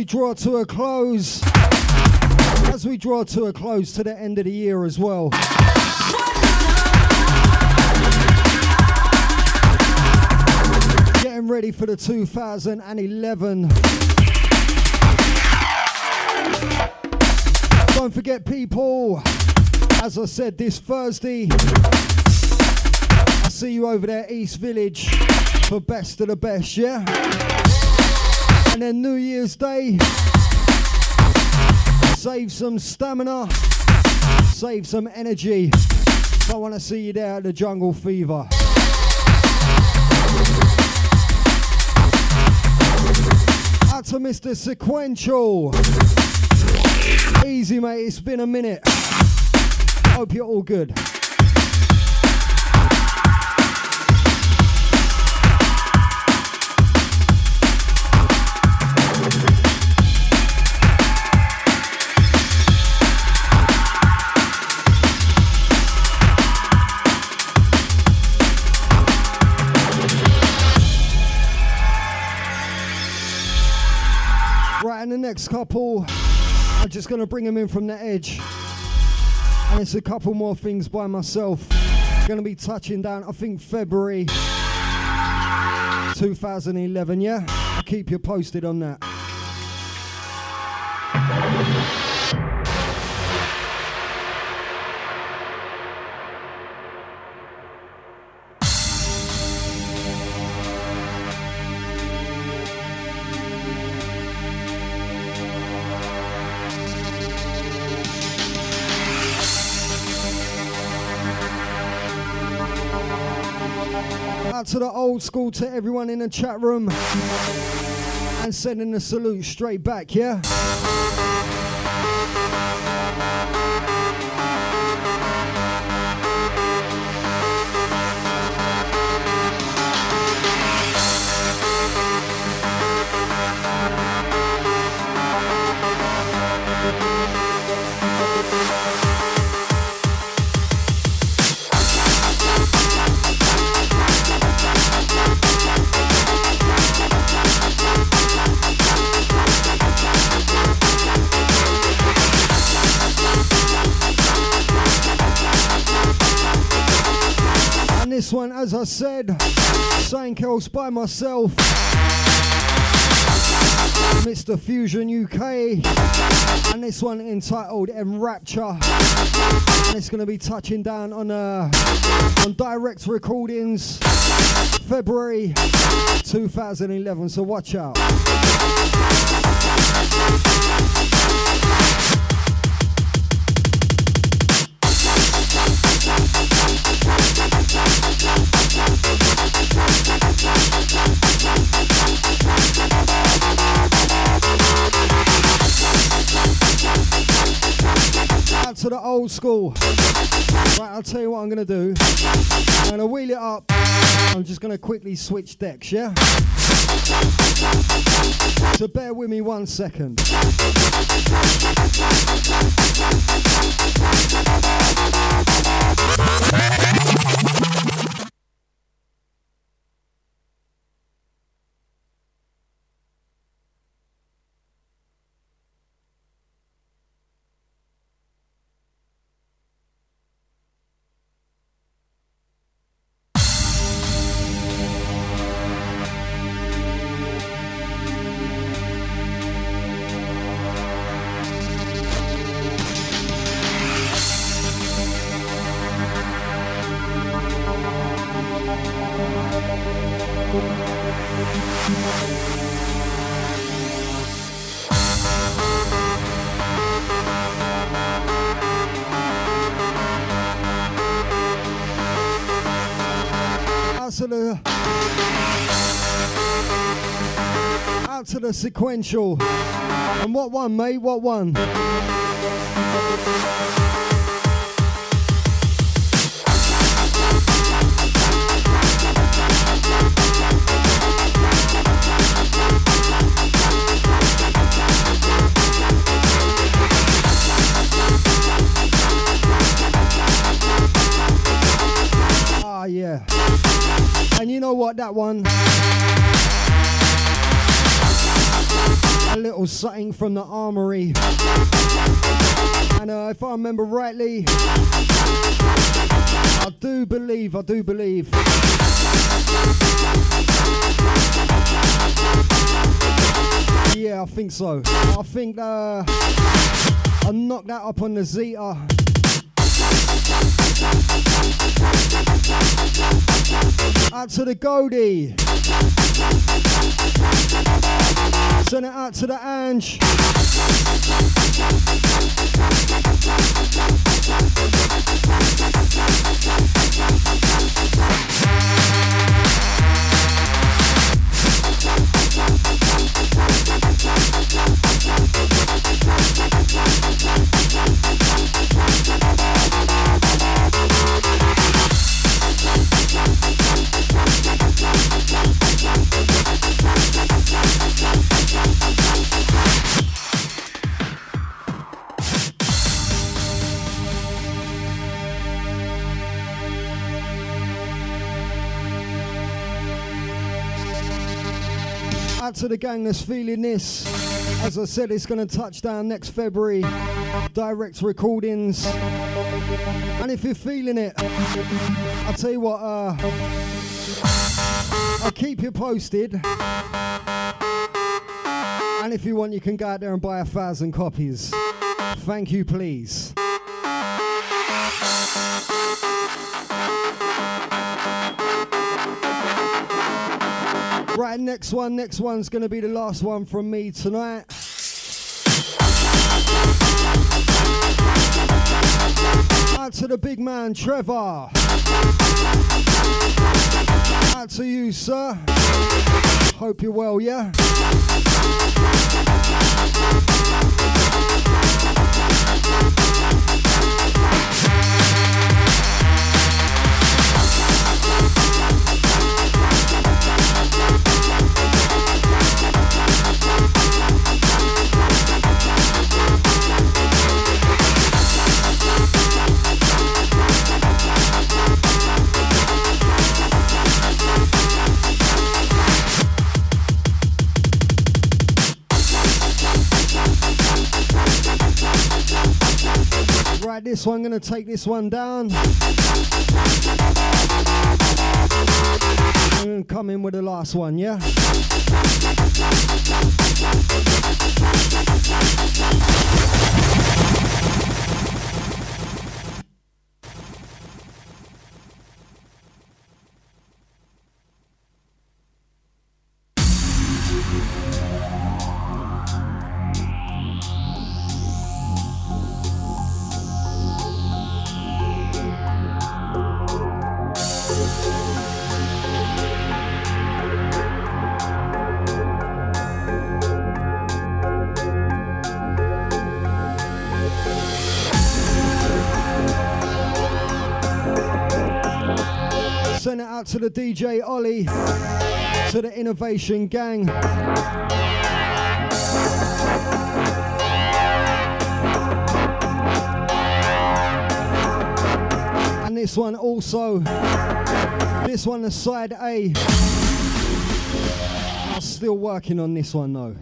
draw to a close, to the end of the year as well. Getting ready for the 2011. Don't forget, people, as I said, this Thursday, I see you over there, East Village, for Best of the Best, yeah? And then New Year's Day, save some stamina, save some energy. I want to see you there at the Jungle Fever. Out to Mr. Sequential. Easy, mate, it's been a minute. Hope you're all good. Right, and the next couple, I'm just going to bring them in from the edge. And it's a couple more things by myself. Going to be touching down, I think, February 2011, yeah? I'll keep you posted on that. Out to the old school, to everyone in the chat room, and sending a salute straight back, yeah? This one, as I said, something else by myself, Mr. Fusion UK, and this one entitled Enrapture, and it's going to be touching down on Direct Recordings, February 2011, so watch out. To the old school. Right, I'll tell you what I'm going to do. I'm going to wheel it up. I'm just going to quickly switch decks, yeah? So bear with me 1 second. Out to the sequential. And what one, mate? What one? Ah, yeah. And you know what, that one? a little something from the Armory. And if I remember rightly, I do believe. Yeah, I think so. I think I knocked that up on the Zeta. Out to the Goldie. Send it out to the Ange. Out to the gang that's feeling this. As I said, it's going to touch down next February. Direct recordings. And if you're feeling it, I'll tell you what, I'll keep you posted. And if you want, you can go out there and buy 1,000 copies. Thank you, please. Right, next one's gonna be the last one from me tonight. Out to the big man, Trevor. Out to you, sir. Hope you're well, yeah? Right, this one, gonna take this one down. I'm gonna come in with the last one, yeah? Send it out to the DJ Ollie, to the Innovation Gang. And this one also, this one is side A. I'm still working on this one though.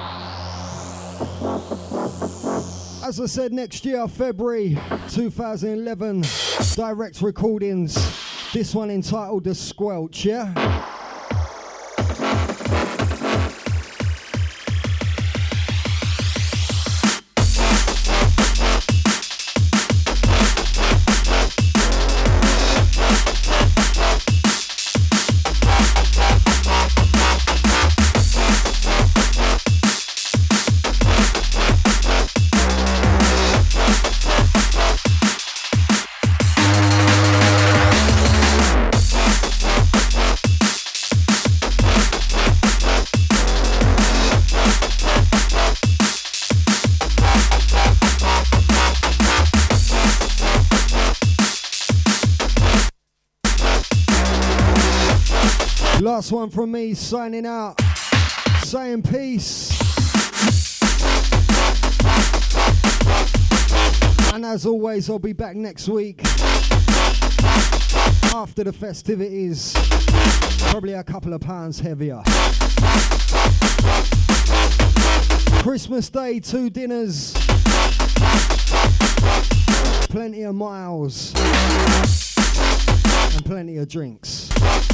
As I said, next year, February 2011, direct recordings. This one entitled The Squelch, yeah? Last one from me, signing out, saying peace. And as always, I'll be back next week after the festivities, probably a couple of pounds heavier. Christmas Day, 2 dinners. Plenty of miles. And plenty of drinks.